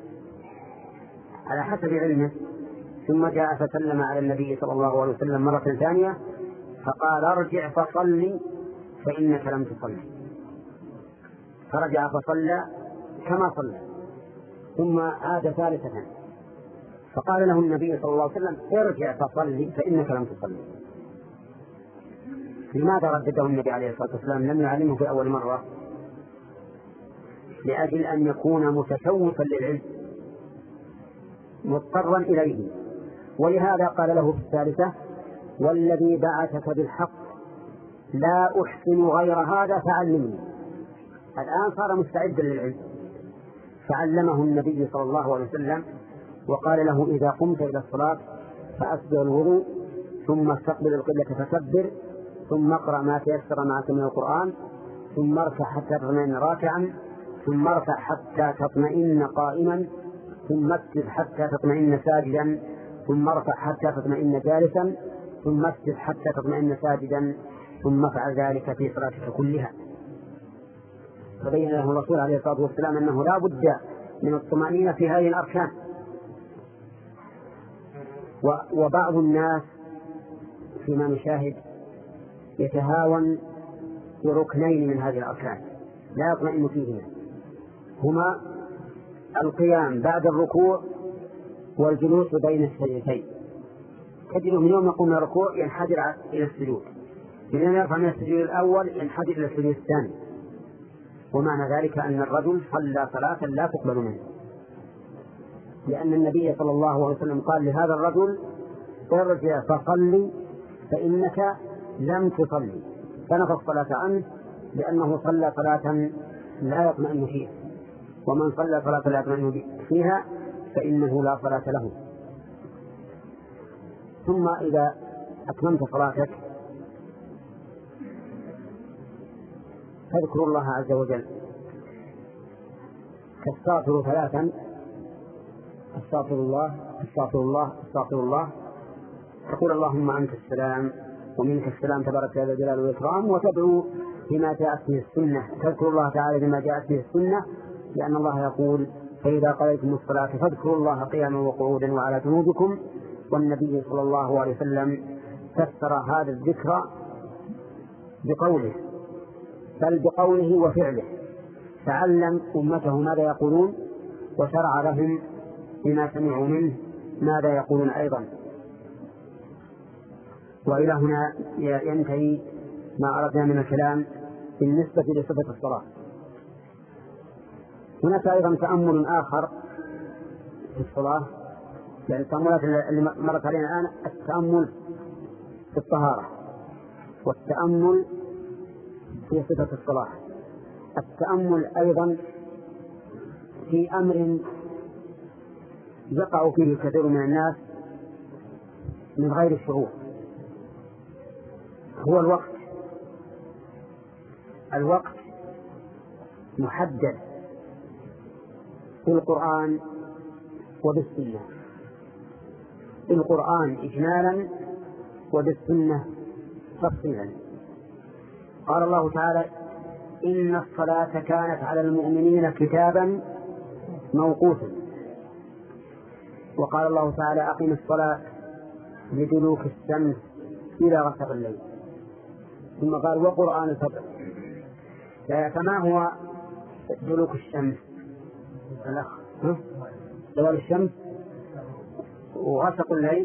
على حسب علمه، ثم جاء فسلم على النبي صلى الله عليه وسلم مرة ثانية فقال: ارجع فصلي فإنك لم تصلي. فرجع فصلى كما صلى، ثم عاد ثالثة فقال له النبي صلى الله عليه وسلم: ارجع فصلي فإنك لم تصلي. لماذا ردده النبي عليه الصلاة والسلام؟ لم يعلمه في أول مرة، لأجل أن يكون متشوفا للعلم مضطرا إليه، ولهذا قال له في الثالثة: والذي بعثك بالحق لا أحسن غير هذا فعلمني. الآن صار مستعدا للعلم، فعلمه النبي صلى الله عليه وسلم وقال له: إذا قمت إلى الصلاة فأسبغ الوضوء، ثم استقبل القبلة فكبر، ثم اقرأ ما تيسر معك من القرآن، ثم ارفع حتى تطمئن راكعا، ثم ارفع حتى تطمئن قائما، ثم اسجد حتى تطمئن ساجدا، ثم ارفع حتى تطمئن جالسا، ثم اسجد حتى تطمئن ساجدا، ثم افعل ذلك في صلاتك كلها. فبين له الرسول عليه الصلاة والسلام أنه لا بد من الطمأنينة في هذه الأركان. وبعض الناس فيما نشاهد يتهاون بركنين من هذه الأركان لا يطمئن فيهما، هما القيام بعد الركوع والجلوس بين السجدتين. تجد من يوم يقوم من الركوع ينحدر إلى السجود، من يوم يرفع من السجود الأول ينحدر إلى السجود الثاني، ومعنى ذلك أن الرجل صلى صلاة لا تقبل منه، لأن النبي صلى الله عليه وسلم قال لهذا الرجل: ارجع فصلي فإنك لم تصلي، فنفى الصلاة عنه لأنه صلى صلاة لا يطمئن فيها، ومن صلى صلاة لا يطمئن فيها فإنه لا صلاة له. ثم إذا أتممت صلاتك فاذكر الله عز وجل، تستغفر ثلاثا: استغفر الله استغفر الله استغفر الله، تقول: اللهم أنت السلام ومنك السلام تبارك يا ذا الجلال والإكرام، وتدعو بما جاءت به السنة، تذكر الله تعالى بما جاءت به السنة، لأن الله يقول: فإذا قضيتم الصلاة فاذكروا الله قياما وقعودا وعلى جنوبكم. والنبي صلى الله عليه وسلم فسر هذا الذكر بقوله، بل بقوله وفعله، فعلم أمته ماذا يقولون وشرع لهم بما سمعوا منه ماذا يقولون أيضا. وإلى هنا ينتهي ما أردنا من الكلام بالنسبة لصفة الصلاة. هناك أيضا تأمل آخر في الصلاة، يعني التأملات اللي مرت علينا الآن: التأمل في الطهارة، والتأمل في صفة الصلاة، التأمل أيضا في أمر يقع فيه كثير من الناس من غير الشعور، هو الوقت. الوقت محدد في القرآن وبالسنة، في القرآن إجمالا وبالسنة تفصيلا. قال الله تعالى إن الصلاة كانت على المؤمنين كتابا موقوتا. وقال الله تعالى أقم الصلاة لدلوك الشمس إلى غسق الليل. ثم قال وقرآن الفجر. فما هو دلوك الشمس؟ الأخ زوال الشمس وغسق الليل.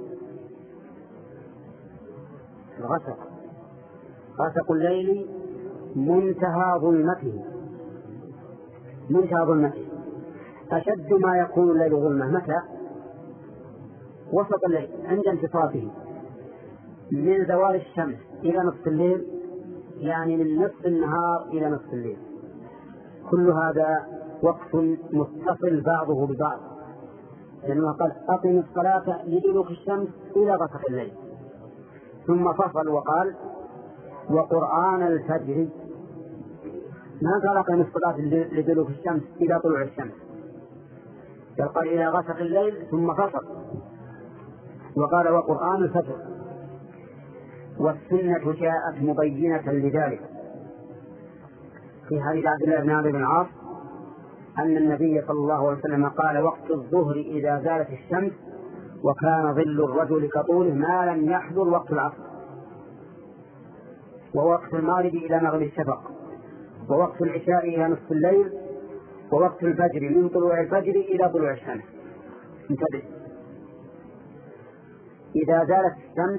الغسق غسق الليل منتهى ظلمته منتهى ظلمته أشد ما يكون الليل ظلمة متى؟ وسط الليل عند انتصافه من زوال الشمس إلى نصف الليل، يعني من نصف النهار إلى نصف الليل. كل هذا وقت متصل بعضه ببعض، لأنه قال أقم الصلاة لدلوك الشمس إلى غسق الليل. ثم فصل وقال وقرآن الفجر. ما قال أقم الصلاة لدلوك الشمس إلى طلوع الشمس، بل قال إلى غسق الليل ثم فصل وقال وقرآن الفجر. والسنة جاءت مبينة لذلك في حديث عبد الله بن عمرو بن العاص أن النبي صلى الله عليه وسلم قال وقت الظهر إذا زالت الشمس وكان ظل الرجل كطوله ما لم يحضر وقت العصر، ووقت المغرب إلى مغرب الشفق، ووقت العشاء إلى نصف الليل، ووقت الفجر من طلوع الفجر إلى طلوع الشمس. انتبه، إذا زالت الشمس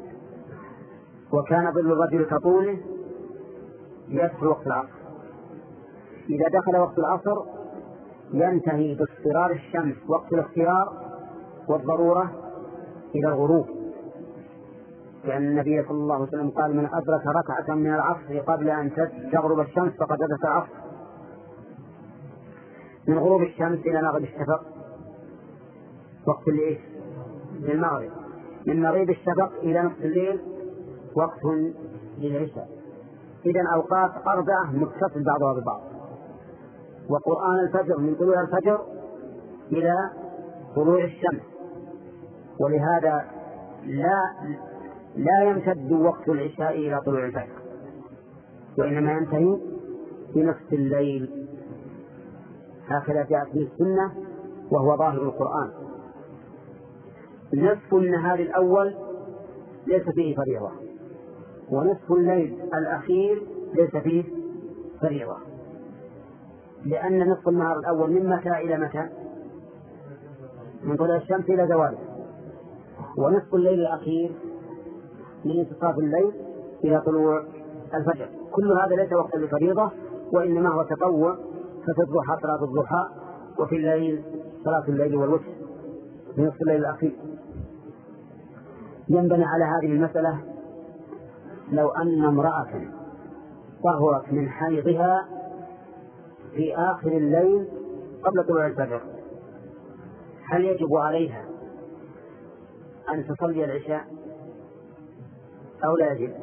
وكان ظل الرجل كطوله يدخل وقت العصر. إذا دخل وقت العصر ينتهي باصفرار الشمس وقت الاختيار والضرورة إلى الغروب، لأن النبي صلى الله عليه وسلم قال من أدرك ركعة من العصر قبل أن تغرب الشمس فقد أدرك العصر. من غروب الشمس إلى مغرب الشفق وقت الليل للمغرب، من مغيب الشفق إلى نصف الليل وقت للعشاء. إذن أوقات أربعة متصل بعضها ببعض. وقرآن الفجر من طلوع الفجر إلى طلوع الشمس، ولهذا لا لا يمتد وقت العشاء إلى طلوع الفجر، وإنما ينتهي بنصف الليل. هكذا جاءت في السنة وهو ظاهر القرآن. نصف النهار الأول ليس فيه فريضة، ونصف الليل الأخير ليس فيه فريضة، لأن نصف النهار الأول من متى إلى متى؟ من طلوع الشمس إلى زواله. ونصف الليل الأخير من انتصاف الليل إلى طلوع الفجر. كل هذا ليس وقت للفريضة، وإنما هو تطوع، ففي الضحى صلاة الضحى، وفي الليل صلاة الليل والوتر من نصف الليل الأخير. ينبني على هذه المسألة لو أن امرأة طهرت من حيضها في آخر الليل قبل طلوع الفجر، هل يجب عليها أن تصلي العشاء أو لا يجب؟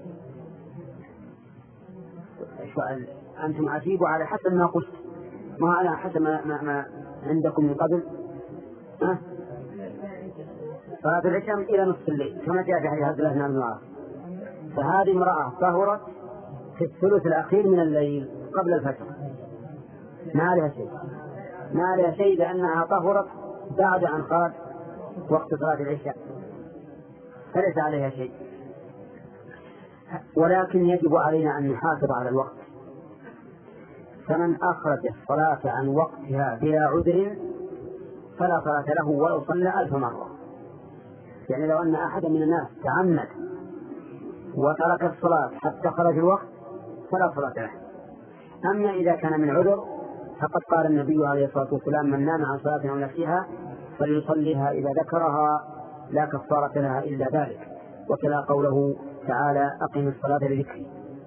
أنتم أجيبوا على حسب ما قلت، ما على حسب ما, ما, ما عندكم من قبل. أه؟ صلاة العشاء إلى نصف الليل كما جاء في حديث عبد الله بن عمرو بن العاص. فهذه امرأة طهرت في الثلث الأخير من الليل قبل الفجر، ما عليها شيء، ما عليها شيء لأنها طهرت بعد أن خرج وقت صلاة العشاء، فليس عليها شيء. ولكن يجب علينا أن نحافظ على الوقت. فمن أخرج الصلاة عن وقتها بلا عذر فلا صلاة له ولو صلى ألف مرة. يعني لو أن أحدا من الناس تعمد وترك الصلاة حتى خرج الوقت فلا صلاة له. أما إذا كان من عذر فقد قال النبي عليه الصلاة والسلام من نام عن صلاة أو نسيها فليصليها إذا ذكرها لا كفارة لها إلا ذلك، وكلا قوله تعالى أقم الصلاة لذكري.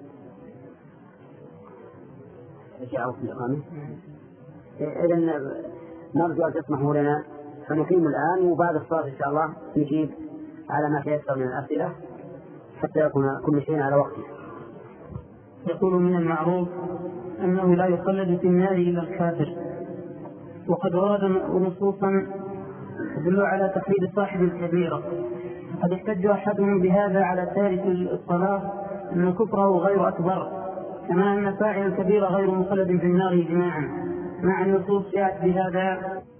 إذن نرجو أن تسمحوا لنا فنقيم الآن، وبعد الصلاة إن شاء الله نجيب على ما تيسر من الأسئلة حتى يكون كل شيء على وقته. يقول من المعروف أنه لا يخلد في النار إلا الكافر، وقد ورد نصوصا تدل على تخليد صاحب الكبيرة. قد احتج أحدهم بهذا على تارك الصلاة أن كفره غير أكبر، كما أن فاعل الكبير غير مخلد في النار إجماعا، مع النصوص جاءت بهذا.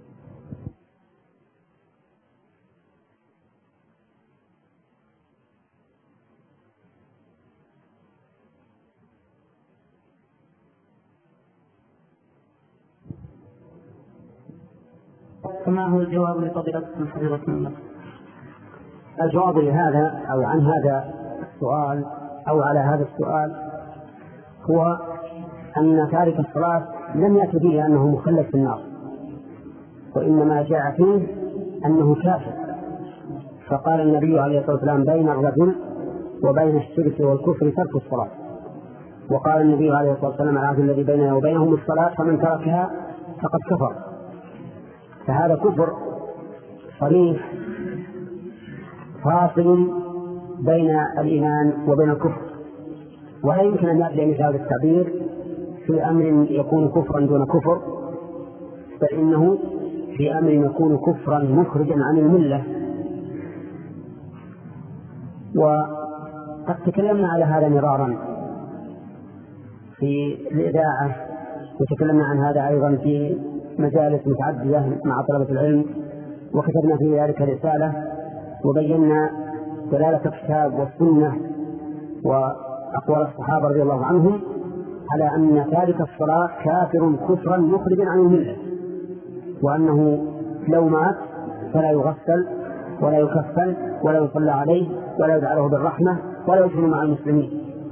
فما هو الجواب لفضيلتكم حفظكم الله؟ الجواب لهذا أو عن هذا السؤال أو على هذا السؤال هو أن تارك الصلاة لم يأتي به أنه مخلد في النار، وإنما جاء فيه أنه كافر. فقال النبي عليه الصلاة والسلام بين الرجل وبين الشرك والكفر ترك الصلاة، وقال النبي عليه الصلاة والسلام العهد الذي بيننا وبينهم الصلاة فمن تركها فقد كفر. فهذا كفر صريح فاصل بين الإيمان وبين الكفر، ولا يمكن أن يأتي مثل هذا التعبير في أمر يكون كفرا دون كفر، بل إنه في أمر يكون كفرا مخرجا عن الملة. وقد تكلمنا على هذا مرارا في الإذاعة، وتكلمنا عن هذا أيضا في مجالس متعددة مع طلبة العلم، وكتبنا في ذلك رسالة وبينا دلالة الكتاب والسنة وأقوال الصحابة رضي الله عنهم على أن تارك الصلاة كافر كفرا مخرجا عن الملة، وأنه لو مات فلا يغسل ولا يكفن ولا يصلى عليه ولا يدعى له بالرحمة ولا يدخل مع المسلمين.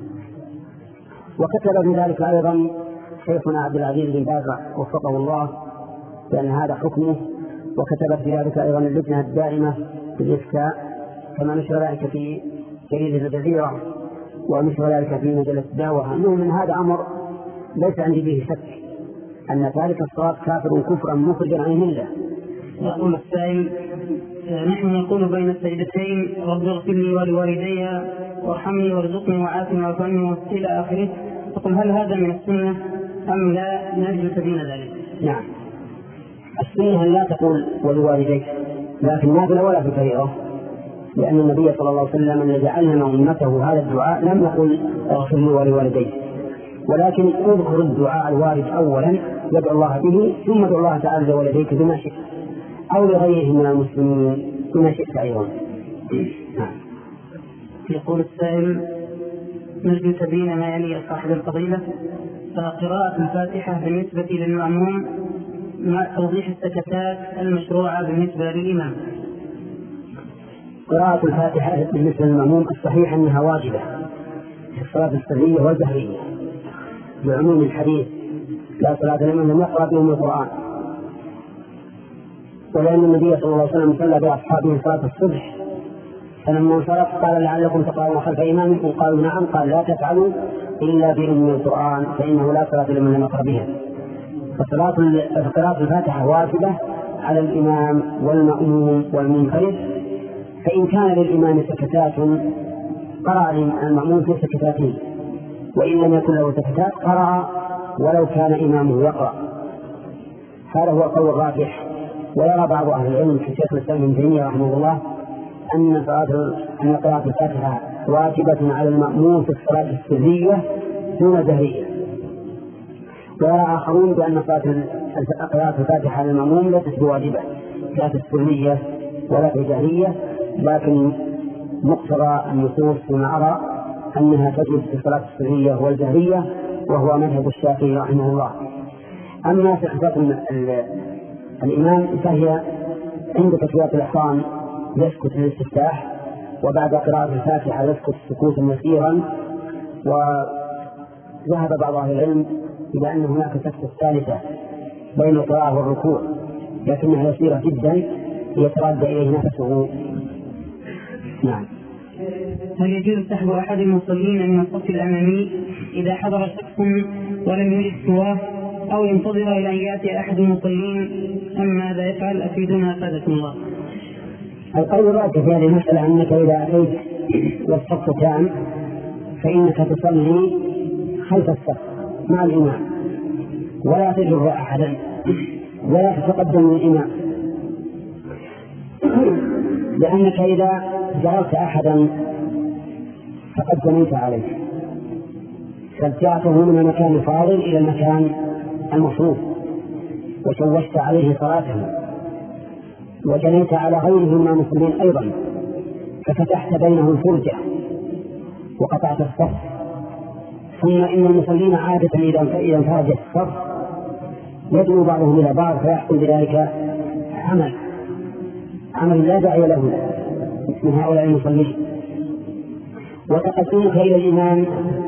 وكتب في ذلك أيضا شيخنا عبد العزيز بن باز وفقه الله لأن هذا حكمه، وكتبت في ذلك أيضا اللجنة الدائمة بالإفتاء، كما نشر ذلك في جريدة الجزيرة ونشر ذلك في مجلة الدعوة. أنه من هذا أمر ليس عندي به شك أن ذلك الصلاة كافر كفرا مخرجا عن الملة. يقول السائل: نحن نقول بين السجدتين رب اغفر لي ولوالدي وارحمني وارزقني وعافني وارفعني إلى آخره، تقول هل هذا من السنة أم لا نجد سبيل ذلك؟ نعم، السنة لا تقول ولوالديك، لكن نافلة ولا في الفريضة، لأن النبي صلى الله عليه وسلم الذي علم أمته هذا الدعاء لم يقل اغفر لي ولوالديك، ولكن اذكر الدعاء الوارد أولا يدعو الله به، ثم ادعو الله تعالى لوالديك بما شئت أو لغيره من المسلمين بما شئت أيضا. يقول السائل: نرجو تبين ما يلي صاحب الفضيلة، فقراءة الفاتحة بالنسبة للمأموم مع توضيح السكتات المشروعة بالنسبة للإمام. قراءة الفاتحة بالنسبة للمأموم الصحيح أنها واجبة في الصلاة السرية والجهرية بعموم الحديث لا صلاة لمن لم يقرأ بهم القرآن، ولأن النبي صلى الله عليه وسلم صلى بأصحابه صلاة الصبح فلما انصرف قال لعلكم تقرؤون خلف إمامكم، قالوا نعم، قال لا تفعلوا إلا بأم القرآن فإنه لا صلاة لمن لم يقرأ بها. فقراءة الفاتحة واجبة على الإمام والمأموم والمنفرد، فإن كان للإمام سكتات قرأ المأموم في سكتاته، وإن لم يكن له سكتات قرأ ولو كان إمامه يقرأ. هذا هو القول الراجح. ويرى بعض أهل العلم كشيخ الإسلام ابن تيمية رحمه الله أن قراءة الفاتحة واجبة على المأموم في الصلاة السرية دون الجهرية، ويرى آخرون بأن قراءة الفاتحة على المأموم ليست بواجبة لا في السرية ولا في الجهرية، لكن مقتضى النصوص فيما أرى أنها تجب في الصلاة السرية والجهرية، وهو مذهب الشافعي رحمه الله. أما في حدث الإمام فهي عند تكبيرة الإحرام يسكت للاستفتاح، وبعد قراءة الفاتحة يسكت سكوتا يسيرا، وذهب بعض أهل العلم إلى أن هناك سكتة ثالثة بين القراءة والركوع لكنها يسيرة جدا يتردد إليه نفسه. نعم. هل يجوز سحب أحد المصلين من الصف الأمامي إذا حضر شخص ولم يجد سواه، أو ينتظر إلى أن يأتي أحد المصلين، أم ماذا يفعل؟ أفيدنا أفادكم الله. القول الراجح في هذه المسألة أنك إذا أتيت والصف تام فإنك تصلي خلف الصف مع الإمام ولا تجر أحدا ولا تتقدم للإمام، لأنك إذا جررت أحدا فقد جنيت عليه فارجعته من المكان الفاضل إلى المكان المفروض، وشوشت عليه صلاته، وجنيت على غيره من المسلمين أيضا، ففتحت بينهم فرجة وقطعت الصف. ثم إن المصلين عادة إذا انفرج الصف يدعو بعضهم إلى بعض فيحصل بذلك عمل عمل لا داعي له من هؤلاء المصلين. وتقدمك إلى الإمام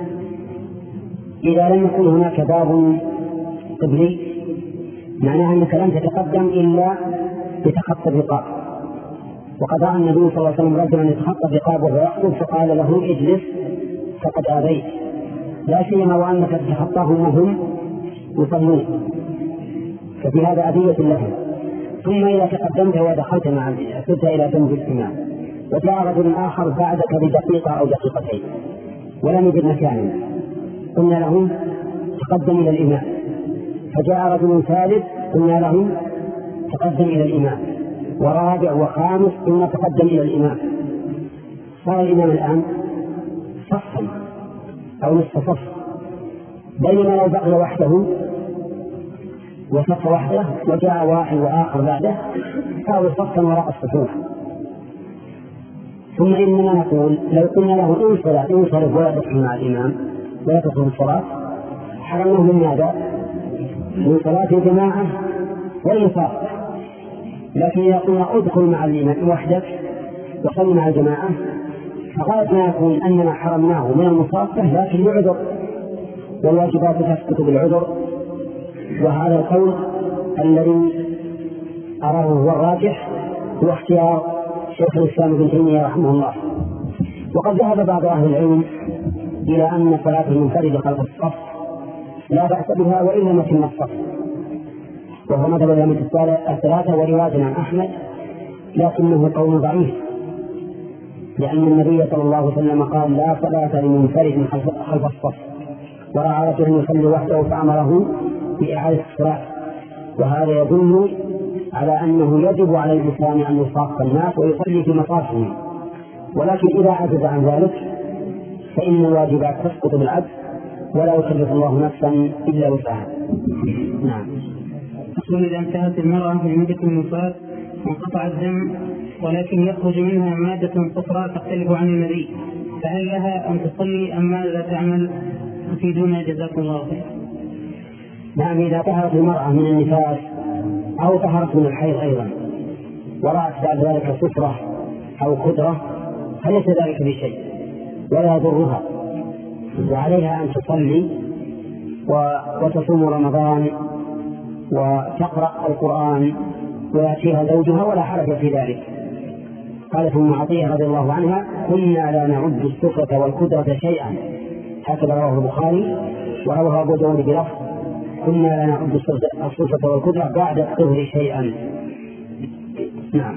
إذا لم يكن هناك باب قبلي معناه أنك لن تتقدم إلا بتخطي الرقاب، وقد رأى النبي صلى الله عليه وسلم رجلا يتخطى الرقاب وهو يخطب فقال له اجلس فقد آذيت، لا سيما وأنك تتخطاهم وهم يصلون، ففي هذا أذية لهم. ثم إذا تقدمت ودخلت مع سرت إلى جنب الإمام وجاء رجل آخر بعدك بدقيقة أو دقيقتين ولم يجد مكانا، قلنا لهم تقدم إلى الإمام، فجاء رجل ثالث قلنا لهم تقدم إلى الإمام، ورابع وخامس قلنا تقدم إلى الإمام. صار الإمام الآن صفا أو نصف صف، بينما لو بقي وحده وصف وحده وجاء واحد وآخر بعده صاروا صفا وراء الصفوف. ثم إننا نقول لو قلنا له انصرف انصرف ولا تدخل مع الإمام ولا تدخل الصلاة حرمناه من ماذا؟ من صلاة الجماعة والمصافحة. لكن إذا قلنا ادخل مع الإمام وحدك وصل مع الجماعة فغاية ما يكون أننا حرمناه من المصافحة لكن بعذر، والواجبات تسقط بالعذر. وهذا القول الذي أراه هو الراجح هو اختيار شيخ الإسلام ابن تيمية رحمه الله. وقد ذهب بعض أهل العلم إلى أن صلاة المنفرد خلف الصف لا بأس بها وإن لم يتم الصف، وهو مذهب الأئمة الثلاثة ورواية عن أحمد، لكنه قول ضعيف، لأن النبي صلى الله عليه وسلم قال لا صلاة لمنفرد خلف الصف، ورأى رجلا يصلي وحده فأمره بإعادة الصلاة، وهذا يدل على أنه يجب على الإنسان أن يصاف الناس ويصلي في مصافهم، ولكن إذا عجز عن ذلك فإن الواجبات تسقط بالعجز ولا يكلف الله نفسا إلا وسعها. نعم. أقول إذا انتهت المرأة من مدة النفاس وانقطع الدم ولكن يخرج منها مادة صفراء تختلف عن النبي، فهل لها أن تصلي أم ماذا تعمل؟ أفيدونا جزاكم الله خير. نعم، إذا طهرت المرأة من النفاس أو طهرت من الحيض أيضا ورأت بعد ذلك صفرة أو خضرة فليس ذلك بشيء ولا يضرها، وعليها أن تصلي وتصوم رمضان وتقرأ القرآن ويأتيها زوجها ولا حرج في ذلك. قالت أم عطية رضي الله عنها كنا لا نعد الصفرة والخضرة شيئا، هكذا رواه البخاري ورواه أبو داود بلفظ كنا لا نعد الصفرة والخضرة بعد الطهر شيئا. نعم.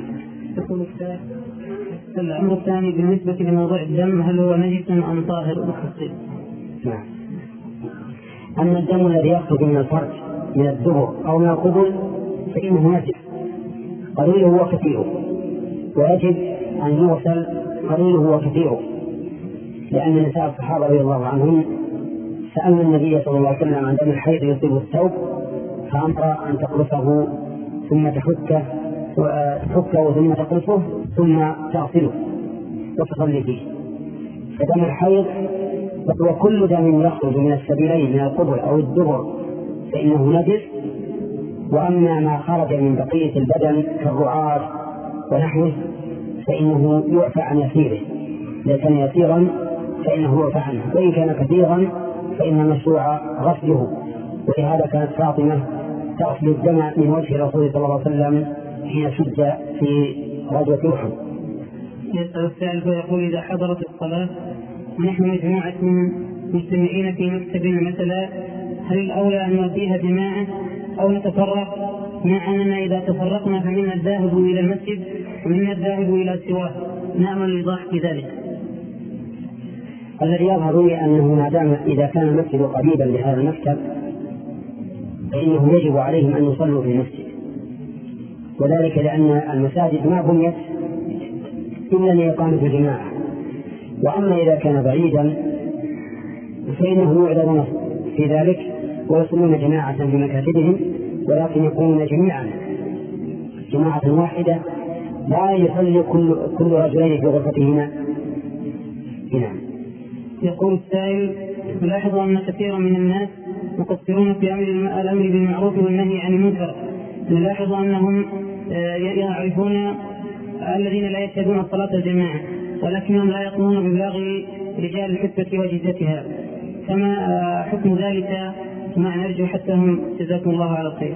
الأمر الثاني بالنسبة لموضوع الدم هل هو نجس أم طاهر بالتفصيل؟ نعم. أما الدم الذي يخرج من الفرج من الدبر أو من القبل فإنه نجس قليله وكثيره، ويجب أن يغسل قليله وكثيره، لأن نساء الصحابة رضي الله عنهم سألنا النبي صلى الله عليه وسلم عن دم الحيض يصيب الثوب فأمر أن تقرصه ثم تحكه وتحكه ثم تقرصه ثم تغسله وتصلي فيه. فدم الحيض وهو كل دم يخرج من السبيلين من القبل أو الدبر فإنه نجس، وأما ما خرج من بقية البدن كالرعاف ونحوه فإنه يعفى عن يسيره، إذا كان يسيرا فإنه يعفى عنه، وإن كان كثيرا فإن المشروع غسله. ولهذا كانت فاطمة تغسل الدم من وجه الرسول صلى الله عليه وسلم حين شج في غزوة أحد. يسأل السائل فيقول إذا حضرت الصلاة ونحن مجموعة مجتمعين في مكتب مثلا هل الأولى أن نؤديها جماعة أو نتفرق، مع أننا إذا تفرقنا فمنا الذاهب إلى المسجد ومنا الذاهب إلى سواه، نعمل الإيضاح في ذلك؟ الذي يظهر لي أنه ما دام إذا كان المسجد قريبا لهذا المكتب فإنه يجب عليهم أن يصلوا في المسجد، وذلك لأن المساجد ما بنيت إلا لإقامة الجماعة. وأما إذا كان بعيدا فإنهم يعذرون في ذلك ويصلون جماعة في مكاتبهم، ولكن يكونون جميعا جماعة واحدة لا يصلي كل كل رجلين في غرفتهما. نعم. يقول السائل: نلاحظ أن كثيرا من الناس مقصرون في أمر الأمر بالمعروف والنهي عن المنكر. نلاحظ أنهم يعرفون الذين لا يشهدون الصلاة الجماعة، ولكنهم لا يقومون ببلاغ رجال الحسبة وجزتها، كما حكم ذلك؟ ما نرجو حتى هم جزاكم الله على الخير.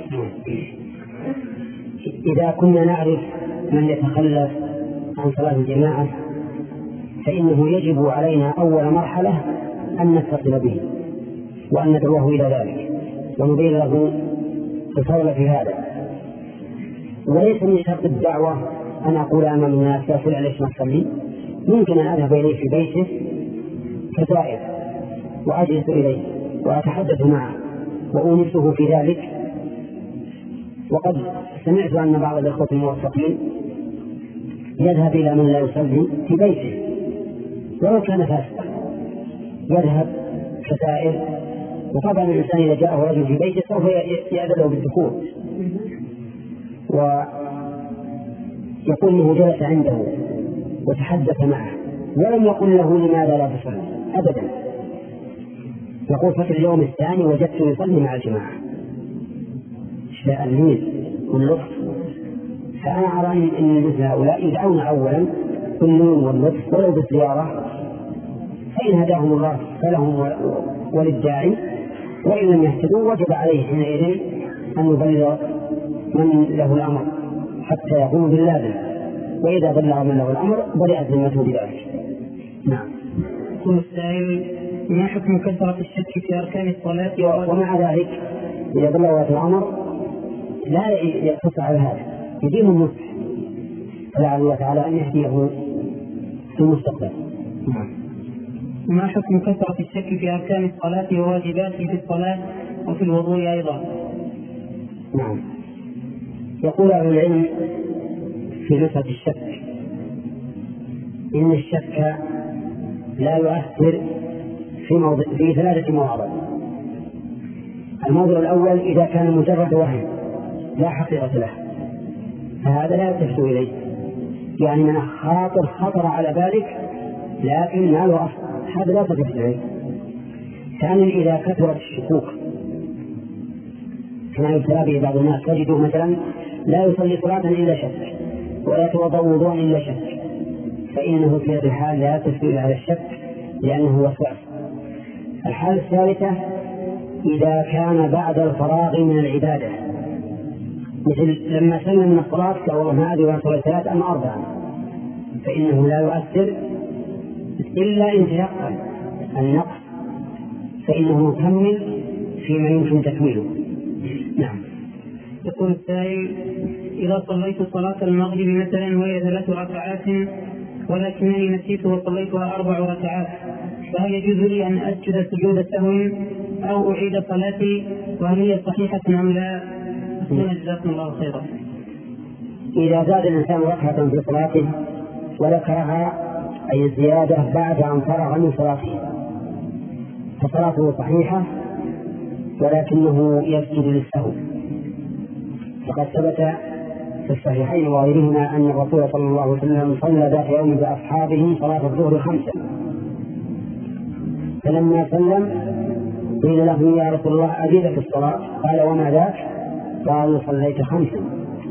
إذا كنا نعرف من يتخلف عن صلاة الجماعة فإنه يجب علينا أول مرحلة أن نتصل به وأن ندعوه إلى ذلك ونبين له الفضل في هذا. وليس من شرط الدعوة أن أقول أمام الناس يا فلان ليش ما تصلي؟ ممكن أن أذهب إليه في بيته كزائر وأجلس إليه وأتحدث معه وأونسه في ذلك. وقد سمعت أن بعض الإخوة الموفقين يذهب إلى من لا يصلي في بيته ولو كان فاسقا، يذهب كسائر. وطبعا الإنسان إذا جاءه رجل في بيته سوف يأذله بالدخول ويقول له جلس عنده وتحدث معه ولم يقل له لماذا لا تصلي أبدا. يقول ففي اليوم الثاني وجدته يصلي مع الجماعة. شاء الليل واللطف. فأنا أرى أن مثل هؤلاء يدعون أولا باللين واللطف ولو بالزيارة، فإن هداهم الله فلهم وللداعي، وإن لم يهتدوا وجب عليه حينئذ أن يبلغ من له الأمر حتى يقوم باللازم، وإذا بلغ من له الأمر برئت ذمته بذلك. نعم. يقول السائل: ما حكم كثرة الشك في أركان الصلاة؟ ومع ذلك إذا بلغ الأمر لا يقتصر على هذا، يديم النصح لعل الله تعالى أن يهديه في المستقبل. نعم. ما حكم كثرة الشك في أركان الصلاة وواجباته في الصلاة وفي الوضوء أيضا؟ نعم. يقول أهل العلم في مسألة الشك إن الشك لا يؤثر في موضع في ثلاثة مواضع. الموضع الأول إذا كان مجرد وهم لا حقيقة له فهذا لا يلتفت إليه، يعني من خاطر خطر على بالك لكن ما له أصل، هذا لا تلتفت إليه. ثانيا إذا كثرت الشكوك كما يبتلى به بعض الناس، تجده مثلا لا يصلي صلاة إلا شك ولا يتوضأ وضوءا إلا شك، فإنه في هذه الحال لا يلتفت إلى هذا الشك لأنه وسواس. الحالة الثالثة إذا كان بعد الفراغ من العبادة، مثل لما سلم من الصلاة كأوه هذه وصلت ثلاث أم أربعة، فإنه لا يؤثر إلا إن تيقن النقص فإنه مكمل فيما يمكن تكميله. نعم. يقول السائل: إذا صليت صلاة المغرب مثلا وهي ثلاث ركعات ولكنني نسيت وصليتها أربع ركعات، فهل يجوز لي أن أسجد سجود سهو أو أعيد صلاتي؟ وهل هي صحيحة أم لا؟ جزاكم الله خيرا. إذا زاد الإنسان ركعة في صلاته وذكرها أي الزيادة بعد أن فرغ من صلاته فصلاته صحيحة ولكنه يسجد للسهو، فقد ثبت في الصحيحين وغيرهما أن الرسول صلى الله عليه وسلم صلى ذات يوم بأصحابه صلاة الظهر خمسة، فلما سلم قيل له يا رسول الله أزيدك الصلاة؟ قال وما ذاك؟ قالوا صليت خمسا،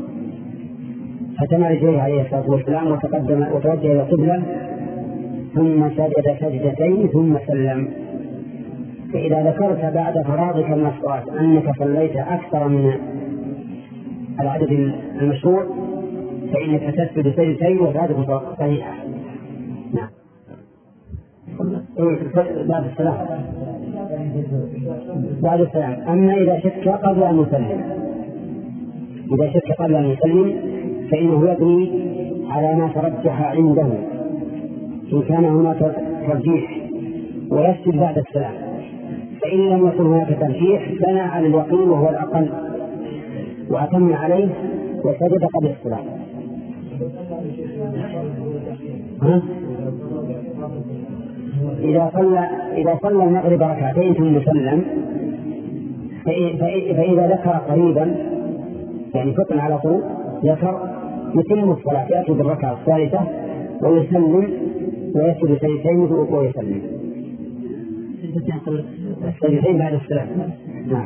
فتمر رجليه عليه الصلاة والسلام وتقدم وتوجه إلى القبلة ثم سجد سجدتين ثم سلم. فإذا ذكرت بعد فراغك من الصلاة أنك صليت أكثر من العدد المشروع فإنك تسجد سجدتين وصلاتك صحيحة. نعم. بعد السلام بعد السلام. أما إذا شك قبل أن يسلم إذا شك قبل أن يسلم فإنه يبني على ما ترجح عنده إن كان هناك ترجيح ويسجد بعد السلام، فإن لم يكن هناك ترجيح بنى على اليقين وهو الأقل وأتم عليه وسجد قبل السلام. إذا صلى إذا صلى المغرب ركعتين ثم سلم فإذا ذكر قريبا يعني فطن على طول ذكر يتم الصلاة يأتي بالركعة الثالثة ويسلم ويسجد سجدتين ويسلم سجدتين بعد السلام. نعم.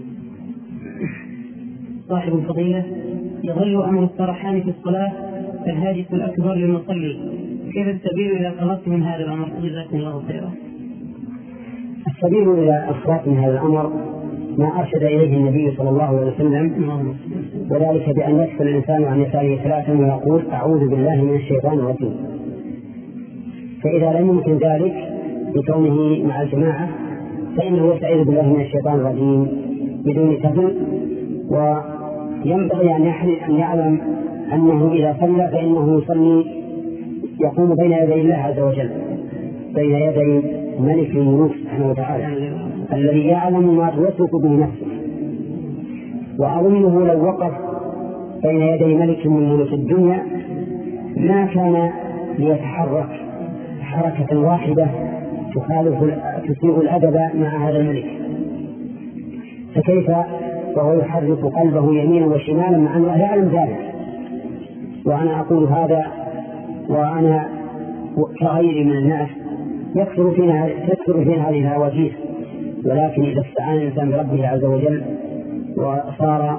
صاحب الفضيلة يظل أمر السرحان في الصلاة الهاجس الأكبر للمصلي، كيف السبيل إلى الخلاص من هذا الأمر؟ جزاكم الله خيرا. السبيل إلى الخلاص من هذا الأمر ما أرشد إليه النبي صلى الله عليه وسلم، وذلك بأن يكفل الإنسان عن يساره ثلاثا ويقول أعوذ بالله من الشيطان الرجيم. فإذا لم يمكن ذلك بكونه مع الجماعة فإنه يستعيذ بالله من الشيطان الرجيم بدون كفل. وينبغي أن يعلم أنه إذا صلى فإنه يصلي يقوم بين يدي الله عز وجل، بين يدي ملك الملوك سبحانه وتعالى الذي يعلم ما توسوس به نفسه. وأظنه لو وقف بين يدي ملك من ملوك الدنيا ما كان ليتحرك حركة واحدة تخالف تسيء الأدب مع هذا الملك، فكيف وهو يحرك قلبه يمينا وشمالا مع أنه لا يعلم ذلك. وأنا أقول هذا وأنا كغيري من الناس يكثر فينا تكثر فينا هذه الهواجيس، ولكن إذا استعان الإنسان بربه عز وجل وصار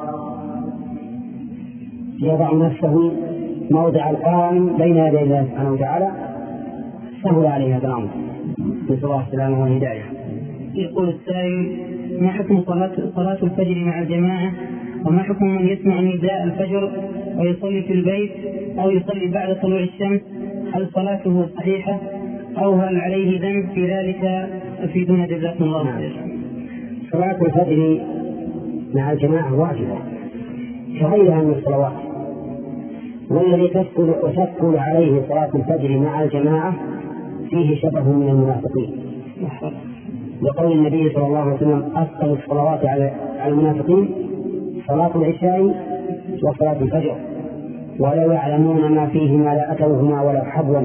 يضع نفسه موضع القائم بين يدي الله سبحانه وتعالى سهل عليه هذا الأمر. نسأل الله السلامة والهداية. يقول السائل: ما حكم صلاة صلاة الفجر مع الجماعة؟ وما حكم من يسمع نداء الفجر ويصلي في البيت أو يصلي بعد طلوع الشمس؟ هل صلاته صحيحة أو هل عليه ذنب في ذلك؟ أفيدونا جزاكم الله خيرا. صلاة الفجر مع الجماعة واجبة كغيرها من الصلوات، والذي تسكن وتسكن عليه صلاة الفجر مع الجماعة فيه شبه من المنافقين، لقول النبي صلى الله عليه وسلم: أثقل الصلوات على المنافقين صلاة العشاء وصلاة الفجر، ولو يعلمون ما فيهما لأتوهما ولو حبوا.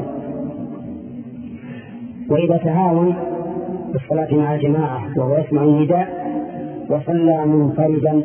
وإذا تهاون بالصلاة مع الجماعة وهو يسمع النداء وصلى منفردا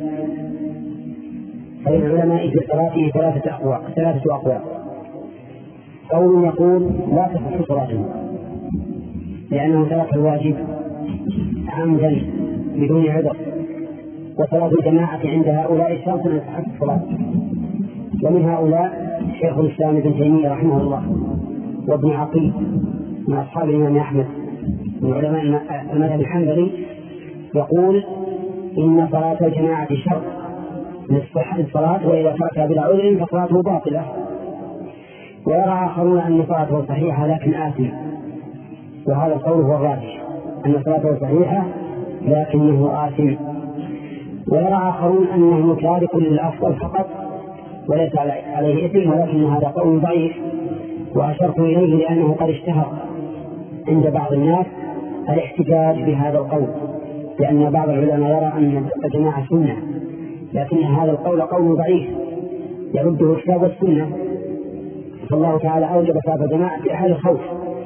فللعلماء في صلاته ثلاثة أقوال ثلاثة أقوال قول يقول لا تصح صلاته لأنه ترك الواجب عمدا بدون عذر، وصلاة الجماعة عند هؤلاء شرط أن تصح الصلاة. ومن هؤلاء شيخ الإسلام ابن تيمية رحمه الله وابن عقيل من أصحاب الإمام أحمد من علماء المذهب الحنبلي، يقول إن صلاة الجماعة شرط لصحة الصلاة، وإذا تركها بلا عذر فصلاته باطلة. ويرى آخرون أن صلاته صحيحة لكن آثم، وهذا القول هو الراجح أن صلاته صحيحة لكنه آثم. ويرى آخرون أنه تارك للأفضل فقط وليس عليه إثم، ولكن هذا قول ضعيف وأشرت إليه لأنه قد اشتهر عند بعض الناس الاحتجاج بهذا القول، لأن بعض العلماء يرى أن الجماعة سنة، لكن هذا القول قول ضعيف يرده الكتاب والسنة. فالله تعالى أوجب صلاة الجماعة في حال الخوف،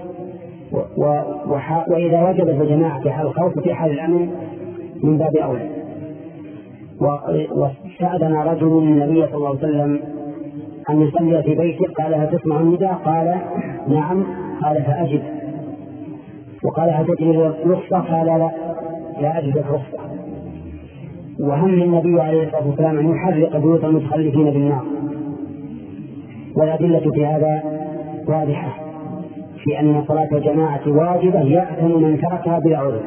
وإذا وجبت الجماعة في حال الخوف وفي حال الأمن من باب أولى. واستأذن رجل من النبي صلى الله عليه وسلم أن يصلي في بيته، قال: هل تسمع النداء؟ قال: نعم. قال: فأجب. وقال: هل تجد الرخصة؟ قال: لا لا أجد الرخصة. وهم النبي عليه الصلاة والسلام أن يحرق بيوت المتخلفين بالنار، والأدلة في هذا واضحة في أن صلاة الجماعة واجبة يأثم من تركها بلا عذر.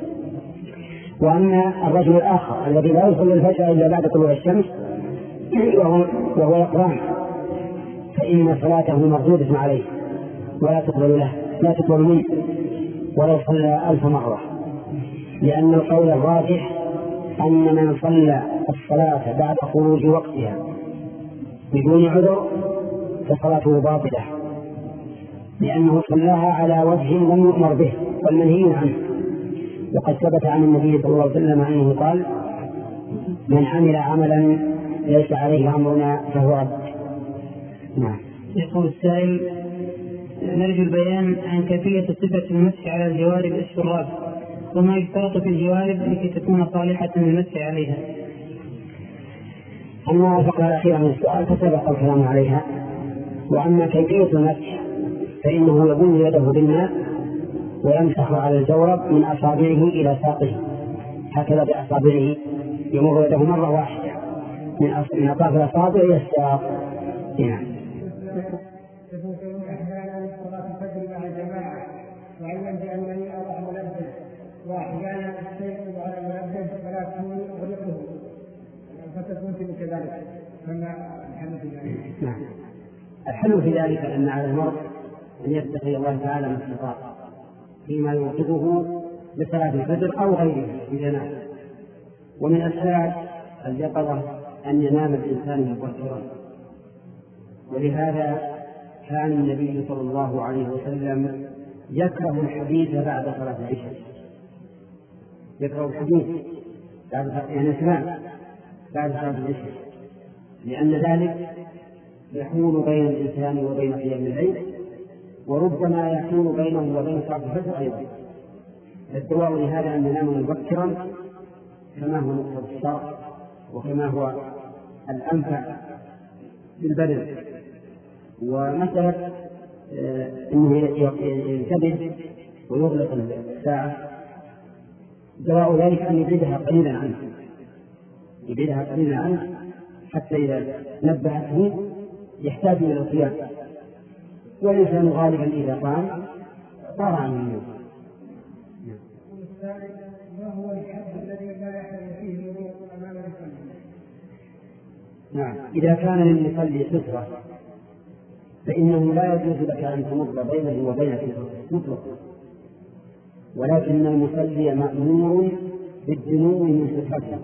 وأما الرجل الآخر الذي لا يصلي الفجر إلا بعد طلوع الشمس وهو, وهو يقران، فإن صلاته مردودة عليه ولا تقبل له لا تقبل منه ولو صلى ألف مرة، لأن القول الراجح أن من صلى الصلاة بعد خروج وقتها بدون عذر فصلاته باطلة، لأنه صلاها على وجه لم يؤمر به والمنهي عنه. وقد ثبت عن النبي صلى الله عليه وسلم أنه قال: من عمل عملا ليس عليه أمرنا فهو رد. نعم. يقول السائل: نرجو البيان عن كيفية صفة المسح على الجوارب الشراب، وما يشترط في الجوارب لكي تكون صالحة للمسح عليها. أما الفقرة الأخيرة من السؤال فسبق الكلام عليها. وأما كيفية المسح فإنه يبل يده بالماء ويمسح على الجورب من أصابعه إلى ساقه، هكذا بأصابعه يمر يده مرة واحدة من أطراف الأصابع إلى الساق. نعم. وعلم بأنني أروح منبه وأحيانا أستيقظ على المنبه ولكن أغلقه فتكون كذلك، فما الحل في ذلك؟ نعم. الحل في ذلك أن على المرء أن يتقي الله تعالى من استطاع فيما يوقظه لصلاة الفجر أو غيره إذا نام. ومن أسباب اليقظة أن ينام الإنسان مبكرا، ولهذا كان النبي صلى الله عليه وسلم يكره الحديث بعد صلاة العشاء، يكره الحديث بعد يعني الكلام بعد صلاة العشاء، لأن ذلك يحول بين الإنسان وبين قيام الليل، وربما يحول بينه وبين صلاة الفجر أيضا. الدواء لهذا أن ينام مبكرا كما هو مقتضى الشرع وكما هو الأنفع للبدن. ومسألة أنه ينتبه ويغلق الساعة دواء ذلك أن يبعدها قليلا عنه يبعدها قليلا عنه حتى إذا نبهته يحتاج إلى القيام، والإنسان غالبا إذا قام طار عنه النوم. ما هو الحد الذي لا يحتاج فيه الوضوء أمام المصلي؟ نعم. إذا كان للمصلي سترة فإنه لا يجوز لك أن تمض بينه وبينك مطلقا، ولكن المصلي مأمور بالدنو من سترته.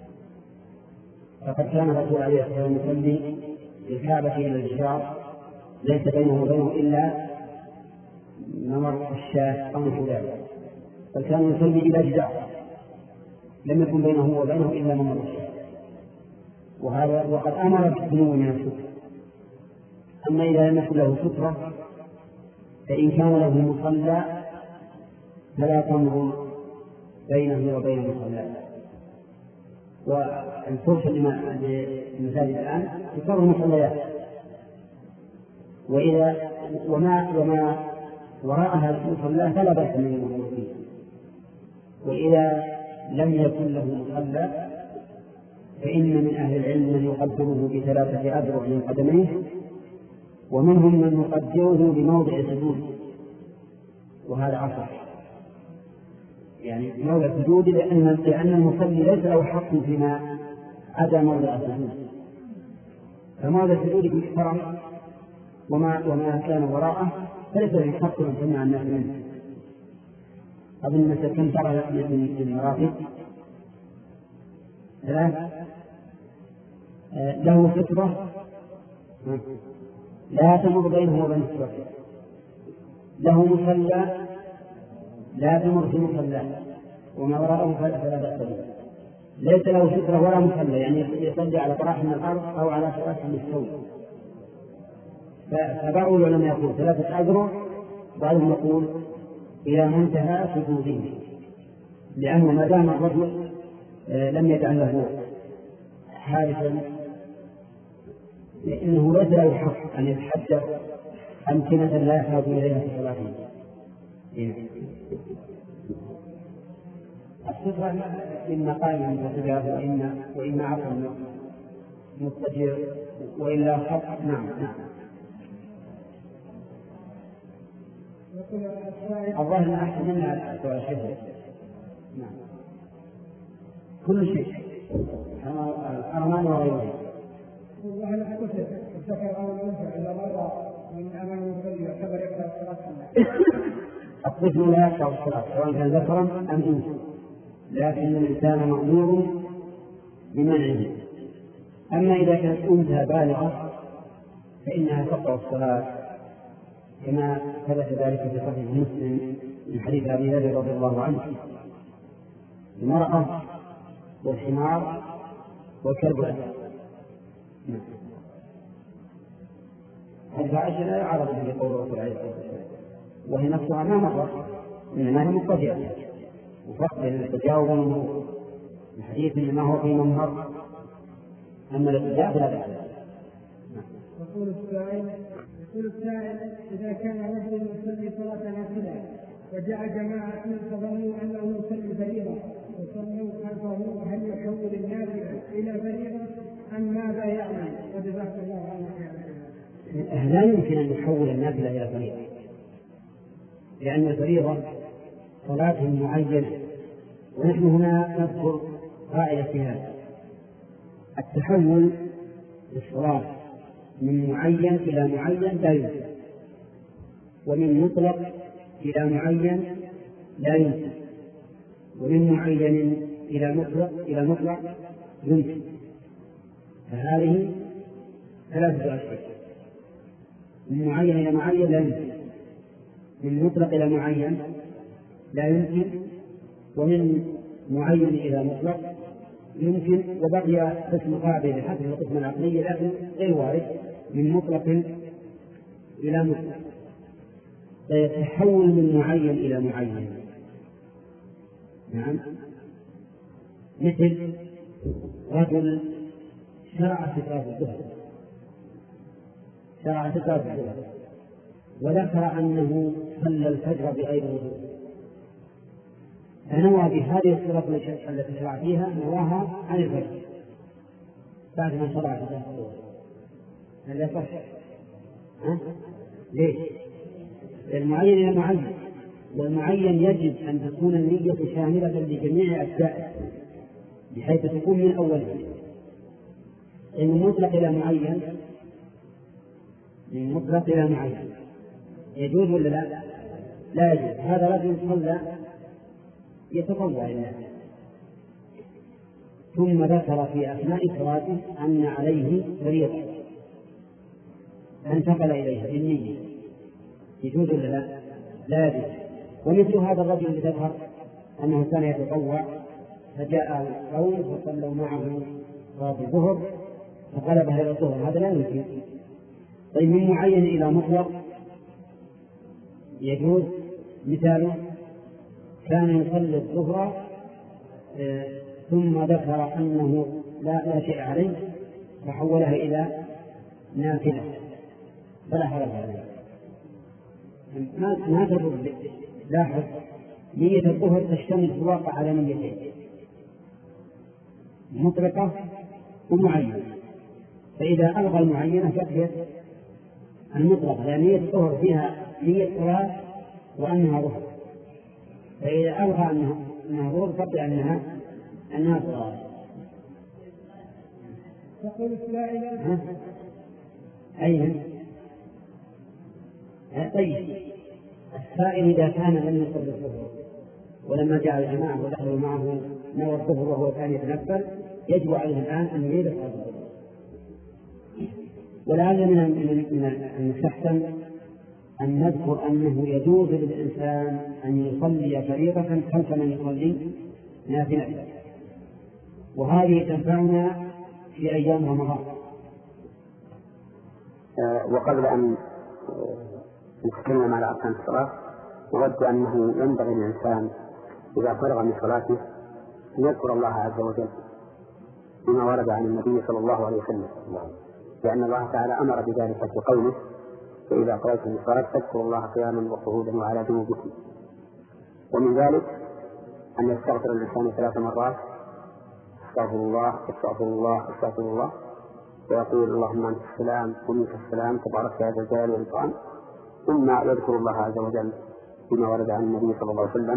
فقد كان الرسول عليه الصلاة والسلام يصلي بالكعبة إلى الجدار ليس بينه وبينه إلا نمر الشاة أو نحو ذلك، بل كان يصلي إلى جدار لم يكن بينه وبينه إلا نمر الشاة، وهذا وقد أمر بالدنو من الستر. أما إذا لم يكن له سترة فإن كان له مصلى فلا تمر بينه وبين المصلى. والفرصة للمساجد الآن تصور المصليات، وإذا وما وما وراءها المصلى فلا بأس من المصلى فيه. وإذا لم يكن له مصلى فإن من أهل العلم من يقدره بثلاثة أذرع من قدميه، ومنهم من يقدره بموضع سجود، وهذا أصح يعني موضع سجود، لأن لأن المصلي ليس له حق فيما عدا موضع السجود، فموضع السجود محترم، وما وما كان وراءه فليس له حق أن يمنع الناس منه. أظن مثلا كم ترى من المراتب ثلاث له فترة لا تمر بينه وبين الصلاة، له مصلى لا تمر في مصلى، وما وراءه فلا بأس به. ليس له سترة ولا مصلى، يعني يصلي على طرح من الأرض أو على فراش مستوي. فبعض العلماء يقول ثلاثة أذرع، بعضهم يقول إلى منتهى سجوده، لأنه ما دام الرجل لم يجعل له حارسا لأنه ليس له حق أن يتحدث أمكنة لا يحتاج إليها في صلاته. الصفة إما قائما متجاهل وإما وإما عقل مستجير وإلا خط. نعم نعم. الظاهر أحسن منها سؤال شيء. نعم. كل شيء الأرمان وغيرها. وهل الكتب الذكر أو الأنثى إذا مر من أمام المصلي يعتبر يقرأ الصلاة؟ الطفل لا يقرأ الصلاة سواء كان ذكرا أم أنثى، لكن الإنسان مأمور بمنعه. أما إذا كانت أنثى بالغة فإنها تقرأ الصلاة، كما ثبت ذلك في صحيح مسلم من حديث أبي هريرة رضي الله عنه: المرأة والحمار والكلب. الفاحشة لا يعرض به قول الرسول عليه الصلاة والسلام، وهي نفسها ما مرت، إنما هي مضطجعة، وفرق بين التجاوب والمرور. الحديث إنما هو في ممر، أما الاتجاه فلا بأس. يقول السائل يقول السائل إذا كان رجل يصلي صلاة نافلة وجاء جماعة فظنوا أنه يصلي فريضة وصلوا خلفه، هل يحول النافلة إلى فريضة أم ماذا يعمل؟ وجزاك الله عنك. لا يمكن أن يحول النافلة إلى فريضة، لأن الفريضة صلاة معينة، ونحن هنا نذكر قاعدة في هذا: التحول للصلاة من معين إلى معين لا يمكن، ومن مطلق إلى معين لا يمكن، ومن معين إلى مطلق إلى مطلق يمكن. فهذه ثلاثة أشياء: من معين إلى معين لا يمكن، من مطلق إلى معين لا يمكن، ومن معين إلى مطلق يمكن. وبقي قسم قاعدة بحسب القسم العقلي لكن غير وارد: من مطلق إلى مطلق. فيتحول من معين إلى معين. نعم، مثل رجل شرع في صلاة الظهر شرع في صلاة الظهر وذكر أنه صلى الفجر بغير وضوء، فنوى بهذه الصلاة التي شرع فيها نواها عن الفجر بعد ما شرع في صلاة الظهر. هل يصح؟ ها؟ ليش؟ المعين إلى المعين، والمعين يجب أن تكون النية شاملة لجميع أجزائه بحيث تكون من أوله. إن مطلق إلى معين من مطلق إلى معين يجوز ولا لا؟ لا يجوز. هذا رجل صلى يتطوع لله ثم ذكر في أثناء صلاته أن عليه فريضة فانتقل إليها بالنية، يجوز ولا لا؟ لا يجوز. ومثل هذا الرجل الذي ذكر أنه كان يتطوع فجاء القوم فصلوا معه صلاة الظهر فقلبها إلى الظهر، هذا لا يمكن. طيب من معين إلى مطلق يجوز. مثاله: كان يصلي الظهر ثم ذكر أنه لا, لا شيء عليه فحولها إلى نافلة فلا حرج عليه. ما ما تضر. لاحظ: نية الظهر تشتمل في الواقع على نيتين: مطلقة ومعينة. فإذا ألغى المعينة بقيت المطلقة، لأن نية الظهر فيها نية صلاة وأنها ظهر، فإذا ألغى أنها أنها ظهر بقي أنها أنها صلاة. تقول السائلة أين؟ طيب، السائل إذا كان لم يصل الظهر ولما جاء الجماعة ودخلوا معه نوى الظهر وهو كان يتنفل، يجب عليه الآن أن يعيد الصلاة. ولعل من من المستحسن أن نذكر أنه يجوز للإنسان أن يصلي فريضة خلف من يصلي نافلة، وهذه تنفعنا في أيام رمضان. وقبل أن نتكلم على أركان الصلاة، أود أنه ينبغي للإنسان إذا فرغ من صلاته أن يذكر الله عز وجل بما ورد عن النبي صلى الله عليه وسلم، لأن الله تعالى أمر بذلك في قوله: فإذا قرأتم الصلاة فاذكروا الله قياما وقعودا وعلى جنوبكم. ومن ذلك أن يستغفر الإنسان ثلاث مرات: استغفر الله استغفر الله استغفر الله، ويقول: اللهم أنت السلام ومنك السلام تبارك يا ذا الجلال والإكرام. ثم يذكر الله عز وجل بما ورد عن النبي صلى الله عليه وسلم.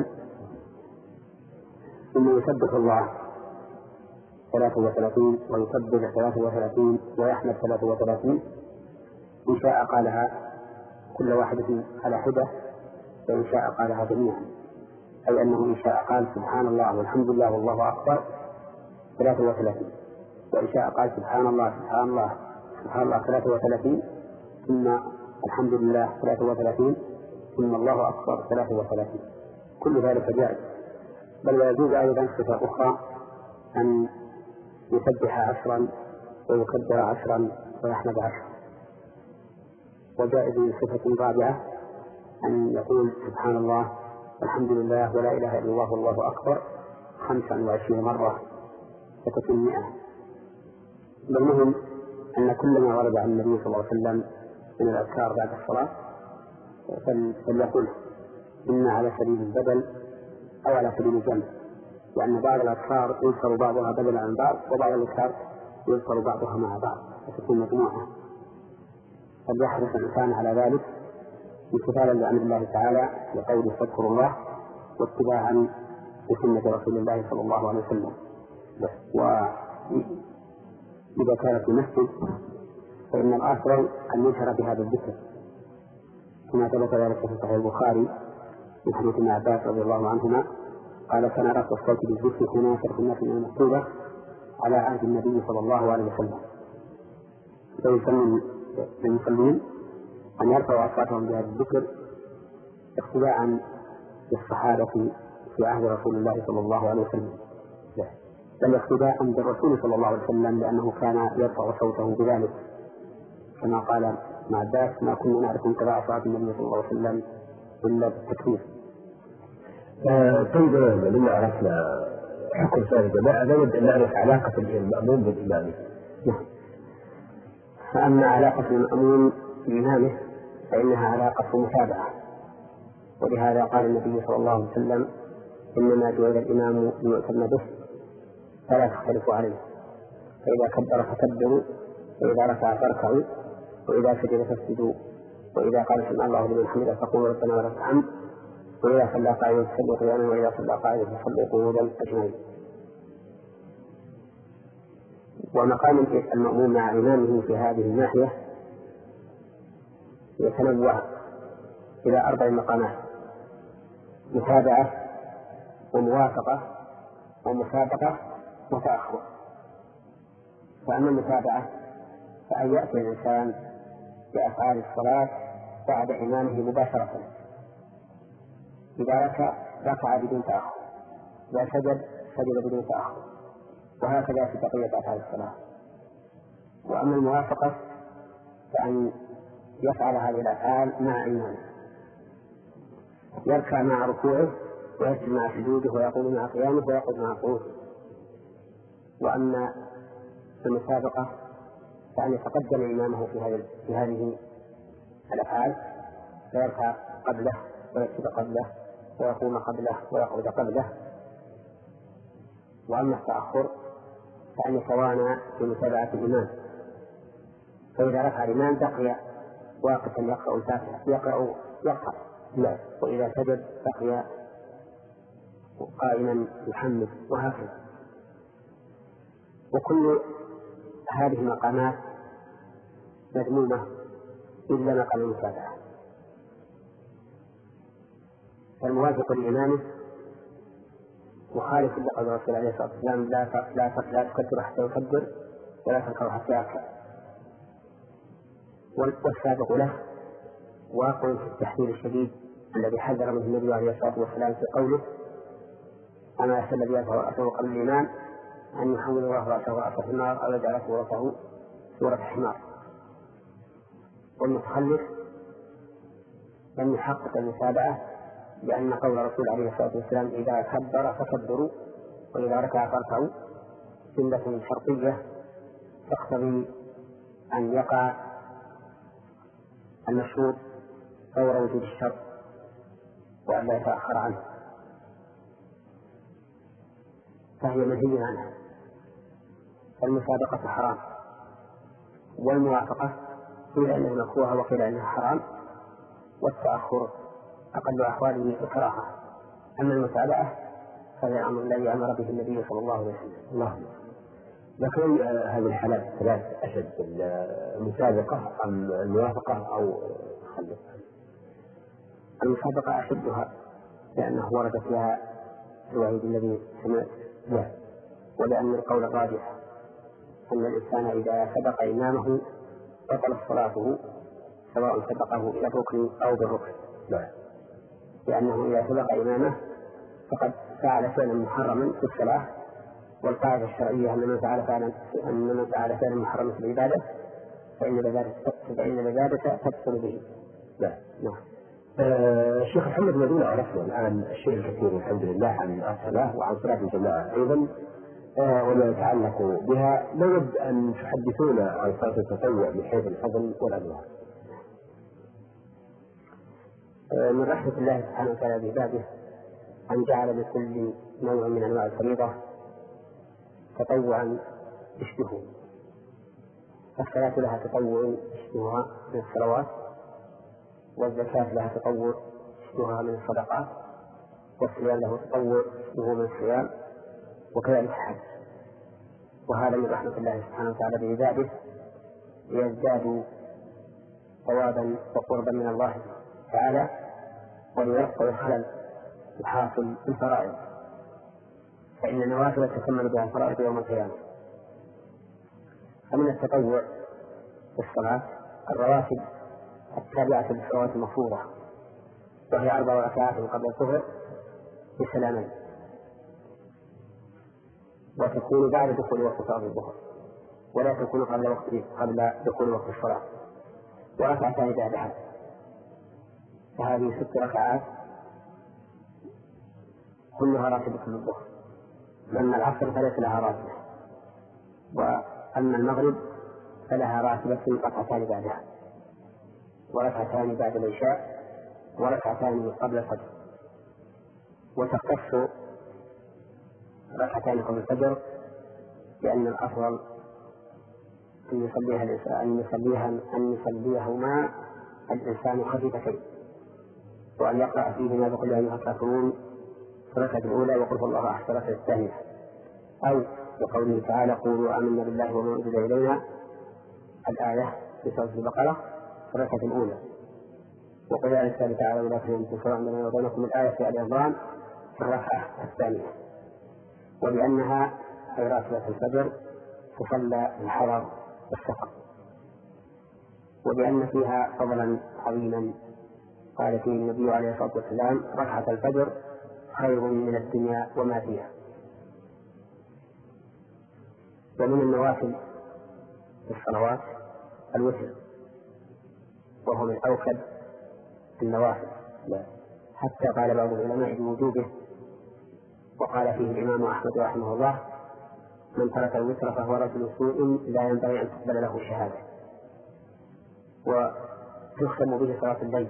ثم يسبح الله ثلاثة وثلاثين ويكبر ثلاثة وثلاثين ويحمد ثلاثة وثلاثين. إن شاء قالها كل واحدة على حدة، وإن شاء قالها جميعا، أي أنه إن شاء قال سبحان الله والحمد لله والله أكبر ثلاثة وثلاثين، وإن شاء قال سبحان الله سبحان الله سبحان الله ثلاثة وثلاثين، ثم الحمد لله ثلاثة وثلاثين، ثم الله أكبر ثلاثة وثلاثين. كل ذلك جائز. بل ويجوز أيضا صفة أخرى أن يسبح عشرا ويكبر عشرا ويحمد عشرا. وجائز صفة رابعة أن يقول سبحان الله والحمد لله ولا إله إلا الله والله أكبر خمسا وعشرين مرة فتكون مئة. بالمهم أن كل ما ورد عن النبي صلى الله عليه وسلم من الأذكار بعد الصلاة فليقول إما على سبيل البدل أو على سبيل الجمع، لأن بعض الأذكار يذكر بعضها بدلا عن بعض وبعض الأذكار يذكر بعضها مع بعض فتكون مجموعة. فليحرص الإنسان على ذلك امتثالا لأمر الله تعالى لقوله فاذكروا الله واتباعا لسنة رسول الله صلى الله عليه وسلم. وإذا كان في المسجد فإن الأفضل أن يجهر بهذا الذكر كما ثبت ذلك في صحيح البخاري من حديث ابن عباس رضي الله عنهما قال كان رفع الصوت بالذكر حين يصرف الناس من المكتوبة على عهد النبي صلى الله عليه وسلم. فيسمى المصلين أن يرفعوا أصواتهم بهذا الذكر اقتداء بالصحابة في عهد رسول الله صلى الله عليه وسلم، بل اقتداء بالرسول صلى الله عليه وسلم لأنه كان يرفع صوته بذلك كما قال ابن عباس ما كنا نعرف انتباع أصوات النبي صلى الله عليه وسلم إلا بالتكبير. طيب لما عرفنا حكم صلاة الجماعة لابد أن نعرف علاقة المأموم بالإمام. فأما علاقة المأموم بإمامه فإنها علاقة متابعة، ولهذا قال النبي صلى الله عليه وسلم إنما جعل الإمام ليؤتم به فلا تختلفوا عليه، فإذا كبر فكبروا وإذا ركع فاركعوا وإذا سجد فاسجدوا وإذا قال سمع الله لمن حمده فقولوا ربنا ولك الحمد وإذا صلى قائما فصلوا قياما وإذا صلى قائما فصلوا قعودا أجمعين. ومقام المأموم مع إمامه في هذه الناحية يتنوع إلى أربع مقامات: متابعة وموافقة ومسابقة وتأخر. فأما المتابعة فأن يأتي الإنسان بأفعال الصلاة بعد إمامه مباشرة، إذا ركع ركع بدون تأخر، إذا سجد سجد بدون تأخر، وهكذا في بقية أفعال الصلاة. وأما الموافقة فأن يفعل هذه الأفعال مع إمامه، يركع مع ركوعه ويسجد مع سجوده ويقوم مع قيامه ويقعد مع قعوده. وأما المسابقة فأن يتقدم إمامه في هذه في هذه الأفعال فيركع قبله ويسجد قبله ويقوم قبله ويقعد قبله. وأما التأخر فأن يتوانى في متابعة الإمام، فإذا رفع الإمام بقي واقفا يقرأ الفاتحة يقرأ يقرأ لا، وإذا سجد بقي قائما يحمد، وهكذا. وكل هذه المقامات مذمومة إلا مقام المتابعة. فالموافق لإمامه مخالف لقول الرسول عليه الصلاة والسلام لا لا لا تكبر حتى يكبر ولا تركع حتى يركع. والسابق له واقع في التحذير الشديد الذي حذر منه النبي عليه الصلاة والسلام في قوله أما يحسن الذي يرفع رأسه قبل الإمام أن يحول الله رأسه رأس حمار أو يجعل صورته صورة حمار. والمتخلف لم يحقق المتابعة، لأن قول الرسول عليه الصلاة والسلام إذا كبر فكبروا وإذا ركع فاركعوا سنة شرطية تقتضي أن يقع المشروط فور وجود الشرط وأن لا يتأخر عنه، فهي منهي عنها. المسابقة حرام، والموافقة قيل أنها مكروهة وقيل أنها حرام، والتأخر أقل أحواله الكراهة. أما المتابعة فهي الأمر الذي أمر به النبي صلى الله عليه وسلم. الله. لكن هذه الحالات الثلاث أشد، المسابقة أم الموافقة أو التخلف؟ المسابقة أشدها لأنه ورد فيها الوعيد الذي سمعت به، ولأن القول الراجح أن الإنسان إذا سبق إمامه بطلت صلاته سواء سبقه إلى الركن أو بالركن، لأنه إذا سبق إمامه فقد فعل فعلا محرما في الصلاة، والقاعدة الشرعية أن من فعل فعلا أن من فعل فعلا محرما في العبادة فإن العبادة تبطل به. نعم. نعم. آه الشيخ محمد الذين عرفنا الآن الشيء الكثير الحمد لله عن الصلاة وعن صلاة الجماعة أيضا آه وما يتعلق بها، نود أن تحدثونا عن صلاة التطوع من حيث الفضل والأنواع. آه من رحمة الله سبحانه وتعالى بعباده أن جعل لكل نوع من أنواع الفريضة تطوعا يشبهه. الصلاة لها تطوع يشبهها من الصلوات، والزكاة لها تطوع يشبهها من الصدقات، والصيام له تطوع يشبهه من الصيام، وكذلك الحج. وهذا من رحمة الله سبحانه وتعالى بعباده ليزدادوا ثوابا وقربا من الله تعالى، وليرفعوا الخلل الحاصل في الفرائض، فإن النوافل تكمل بها الفرائض يوم القيامة. فمن التطوع في الصلاة الرواتب التابعة للصلوات المفروضة، وهي أربع ركعات قبل الظهر بسلامين، وتكون بعد دخول وقت صلاة الظهر، ولا تكون قبل وقت قبل دخول وقت الصلاة، وركعتان بعدها. فهذه ست ركعات كلها راتبة للظهر، لأن العصر فليس لها راتبة، وأما المغرب فلها راتبة ركعتان بعدها، وركعتان بعد العشاء، وركعتان قبل الفجر. وتختص ركعتان قبل الفجر لأن الأفضل أن يصليها الإنسان أن يصليها أن يصليهما الإنسان خفيفتين، وأن يقرأ فيهما بقول أيها الكافرون في الركعة الأولى وقل الله أحد الركعة الثانية، أو بقوله تعالى قولوا آمنا بالله وما أنزل إلينا الآية في سورة البقرة في الركعة الأولى، وقل يا رسالة تعالى ولا تنسوا سواء بيننا وبينكم الآية في آل عمران في الركعة الثانية. ولأنها أي راتبة الفجر تصلى الحضر والسفر، ولأن فيها فضلا عظيما قال فيه النبي عليه الصلاة والسلام ركعة الفجر خير من الدنيا وما فيها. ومن النوافل في الصلوات الوتر، وهو من أوكد النوافل، حتى قال بعض العلماء بوجوبه، وقال فيه الإمام أحمد رحمه الله من ترك الوتر فهو رجل سوء لا ينبغي أن تقبل له الشهادة. وتختم به صلاة الليل،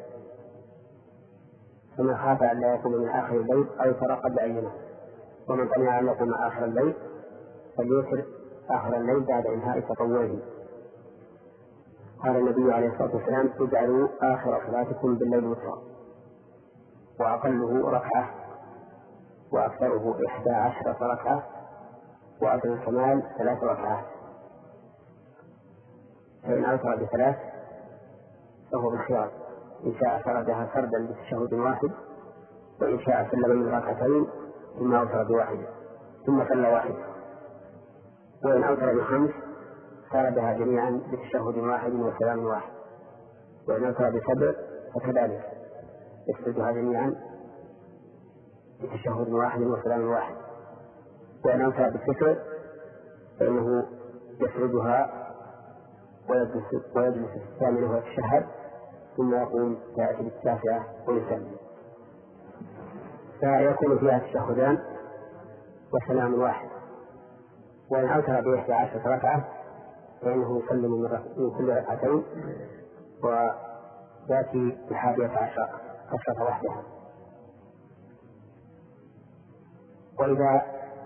فمن خاف أن لا يقوم من آخر الليل أو ترى قبل أن ينام، ومن طمع أن يقوم آخر الليل فليوتر آخر الليل بعد إنهاء تطوعه. قال النبي عليه الصلاة والسلام اجعلوا آخر صلاتكم بالليل وترا، وأقله ركعة وأكثره إحدى عشرة ركعة، وأدنى الكمال ثلاث ركعات. فإن أوتر بثلاث فهو بالخيار، إن شاء سردها سردا بتشهد واحد، وإن شاء سلم من ركعتين ثم أوتر بواحد ثم صلى واحد. وإن أوتر بخمس سردها جميعا بتشهد واحد وسلام واحد. وإن أوتر بسبع فكذلك يسردها جميعا بتشهد واحد وسلام واحد. وإن أوتر بالتسع فإنه يسردها ويجلس, ويجلس في الثامنة ويتشهد ثم يقوم يأتي بالتاسعة ويسلم، فيكون فيها تشهدان وسلام واحد. وإن أوتر بإحدى عشرة ركعة فإنه يسلم من كل ركعتين ويأتي بحادية عشرة عشرة وحدها. وإذا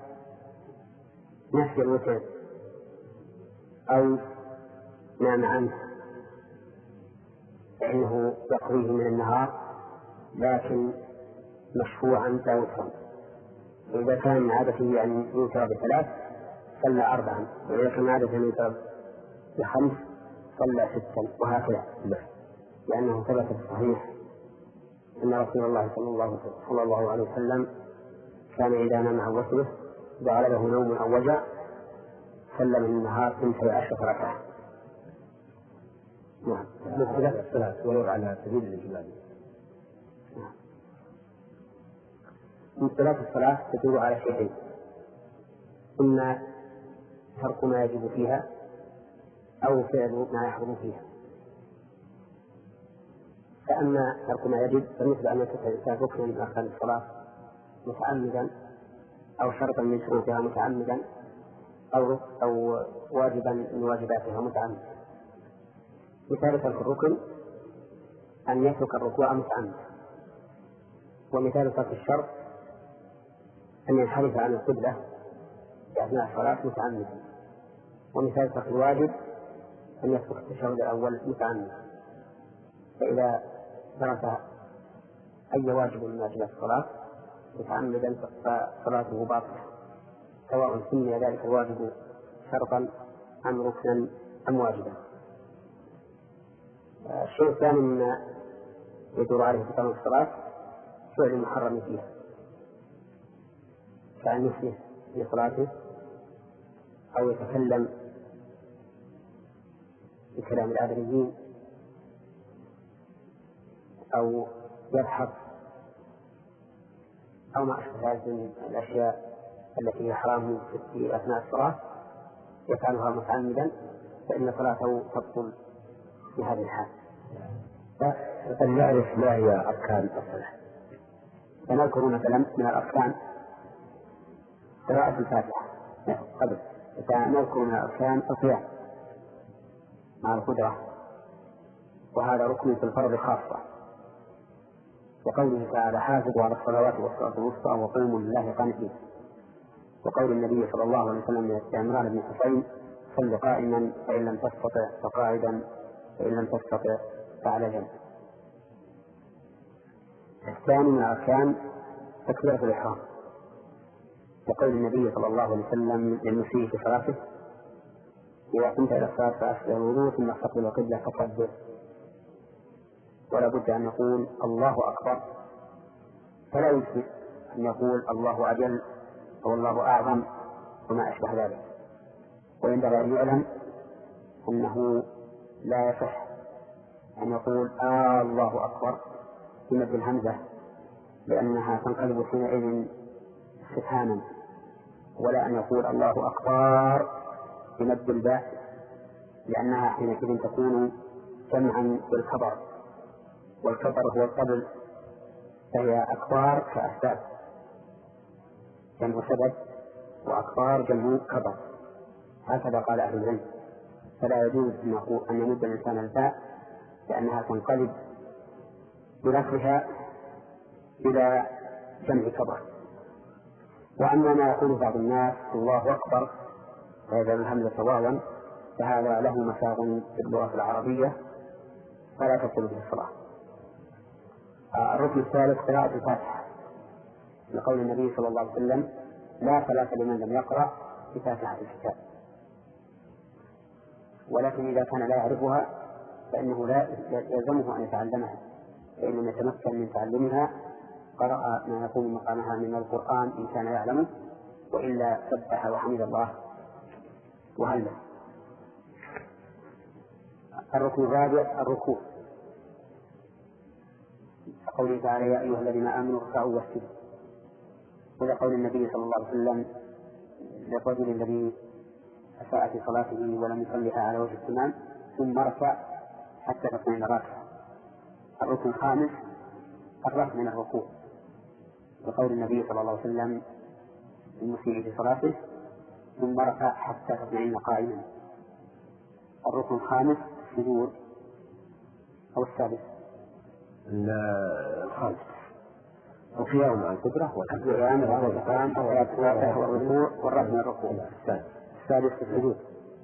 نسي الوتر أو نام عنه فإنه يقضيه من النهار، لكن مشفوعا لا يوتر. إذا كان من عادته أن يوتر بثلاث صلى أربعا، وإذا كان عادته أن يوتر بخمس صلى ستا، وهكذا، لأنه ثبت في الصحيح أن رسول الله صلى الله, صلى الله عليه وسلم كان إذا نام عن وتره إذا غلبه نوم أو وجع صلى من النهار اثنتي عشرة ركعة. نعم. باختلاف الصلاة ولو على سبيل الإجمال. نعم. مختلف الصلاة تدور على شيئين: إما ترك ما يجب فيها أو فعل ما يحرم فيها. فأما ترك ما يجب فمثل أن يترك الإنسان ركنا من أركان الصلاة متعمدا أو شرطا من شروطها متعمدا أو أو واجبا من واجباتها متعمدا. مثال ترك الركن أن يترك الركوع متعمدا، ومثال ترك الشرط أن ينحرف عن القبلة في أثناء الصلاة متعمدا، ومثال ترك الواجب أن يترك التشهد الأول متعمدا. فإذا ترك أي واجب من واجبات الصلاة متعمدا فصلاته باطلة، سواء سمي ذلك الواجب شرطا أم ركنا أم واجبا. الشيء الثاني مما يدور عليه بطلان الصلاة فعل المحرم فيها، كأن يحدث في صلاته أو يتكلم بكلام الآدميين أو يضحك أو ما أشبه ذلك من الأشياء التي هي حرام في أثناء الصلاة يفعلها متعمدا، فإن صلاته تبطل في هذه الحال. أن نعرف ما هي أركان الصلاة. فنذكر مثلا من الأركان قراءة الفاتحة قبل، فنذكر من الأركان الصيام مع القدرة، وهذا ركن في الفرض خاصة، وقوله تعالى حافظوا على الصلوات والصلاة الوسطى وقوموا لله قانتين، وقول النبي صلى الله عليه وسلم لعمران بن حسين صل قائما فإن لم تستطع فقاعدا فإن لم تستطع فعلى جنب. الثاني من الأركان تكبيرة الإحرام، وقول النبي صلى الله عليه وسلم للمسيء في صلاته إذا قمت إلى الصلاة فأسبغ الوضوء ثم استقبل القبلة فكبر، ولا بد أن يقول الله أكبر، فلا يجزئ أن يقول الله أجل أو الله أعظم وما أشبه ذلك. وينبغي أن يعلم أنه لا يصح أن يقول آه الله أكبر بمد الهمزة، لأنها تنقلب حينئذ استفهاما، ولا أن يقول الله أكبر بمد الباء، لأنها حينئذ تكون جمعا بالكبر، والكبر هو الطبل، فهي أكبار كأسباب، جمع سبب وأكبار جمع كبر، هكذا قال أهل العلم. فلا يجوز أن يمد الإنسان الباء لأنها تنقلب بلفظها إلى جمع كبر. وأما ما يقول بعض الناس الله أكبر ويجعل الهمزة واوا فهذا له مساغ في اللغة العربية فلا تبطل به الصلاة. الركن الثالث قراءة الفاتحة، لقول النبي صلى الله عليه وسلم لا صلاة لمن لم يقرأ بفاتحة الكتاب. ولكن إذا كان لا يعرفها فإنه لا يلزمه أن يتعلمها، فإن يتمكن من تعلمها قرأ ما يقوم مقامها من القرآن إن كان يعلمه، وإلا سبح وحمد الله وهلل. الركن الرابع الركوع، قوله تعالى يا أيها الذين آمنوا اركعوا واسجدوا، ولقول النبي صلى الله عليه وسلم للرجل الذي أساء في صلاته ولم يصلها على وجه التمام ثم اركع حتى تطمئن راكعا. الركن الخامس الرفع من الركوع، وقول النبي صلى الله عليه وسلم المسيء في صلاته ثم اركع حتى تطمئن قائما. الركن الخامس السجود أو السادس الخامس القيام مع القدرة والقيام والقيام والركوع والرفع من الركوع. السادس السجود،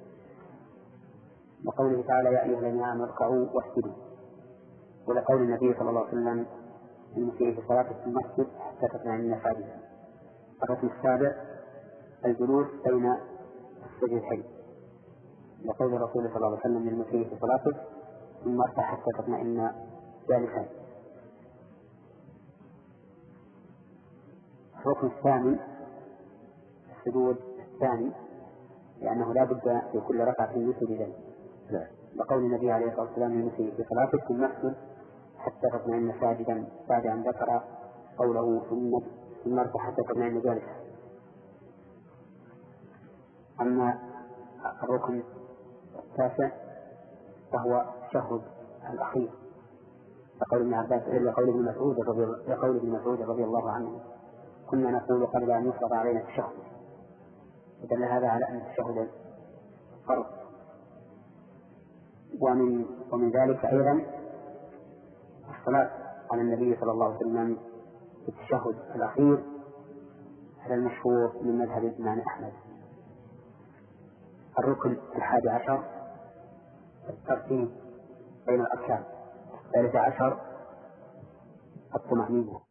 وقوله تعالى يا أيها الذين آمنوا اركعوا واسجدوا، ولقول النبي صلى الله عليه وسلم المسيء في صلاته في المسجد حتى تطمئن ساجدا. الركن السابع الجلوس بين السجدتين، لقول الرسول صلى الله عليه وسلم للمسيء في صلاته ثم اركع حتى تطمئن جالسا. الركن الثاني السجود الثاني، لأنه لا بد في كل ركعة يسجد ذلك، لقول النبي عليه الصلاة والسلام للمسيء في صلاته ثم اسجد حتى تطمئن ساجدا، بعد أن ذكر قوله ثم ثم اركع حتى تطمئن جالسا. أما الركن التاسع وهو التشهد الأخير، لقول ابن عباس لقول ابن مسعود رضي لقول ابن مسعود رضي الله عنه كنا نقول قبل أن يفرض علينا التشهد، ودل هذا على أن التشهد فرض. ومن ومن ذلك أيضا الصلاة على النبي صلى الله عليه وسلم في التشهد الأخير على المشهور من مذهب الإمام أحمد. الركن الحادي عشر الترتيب بين الأركان. الثالث عشر الطمأنينة.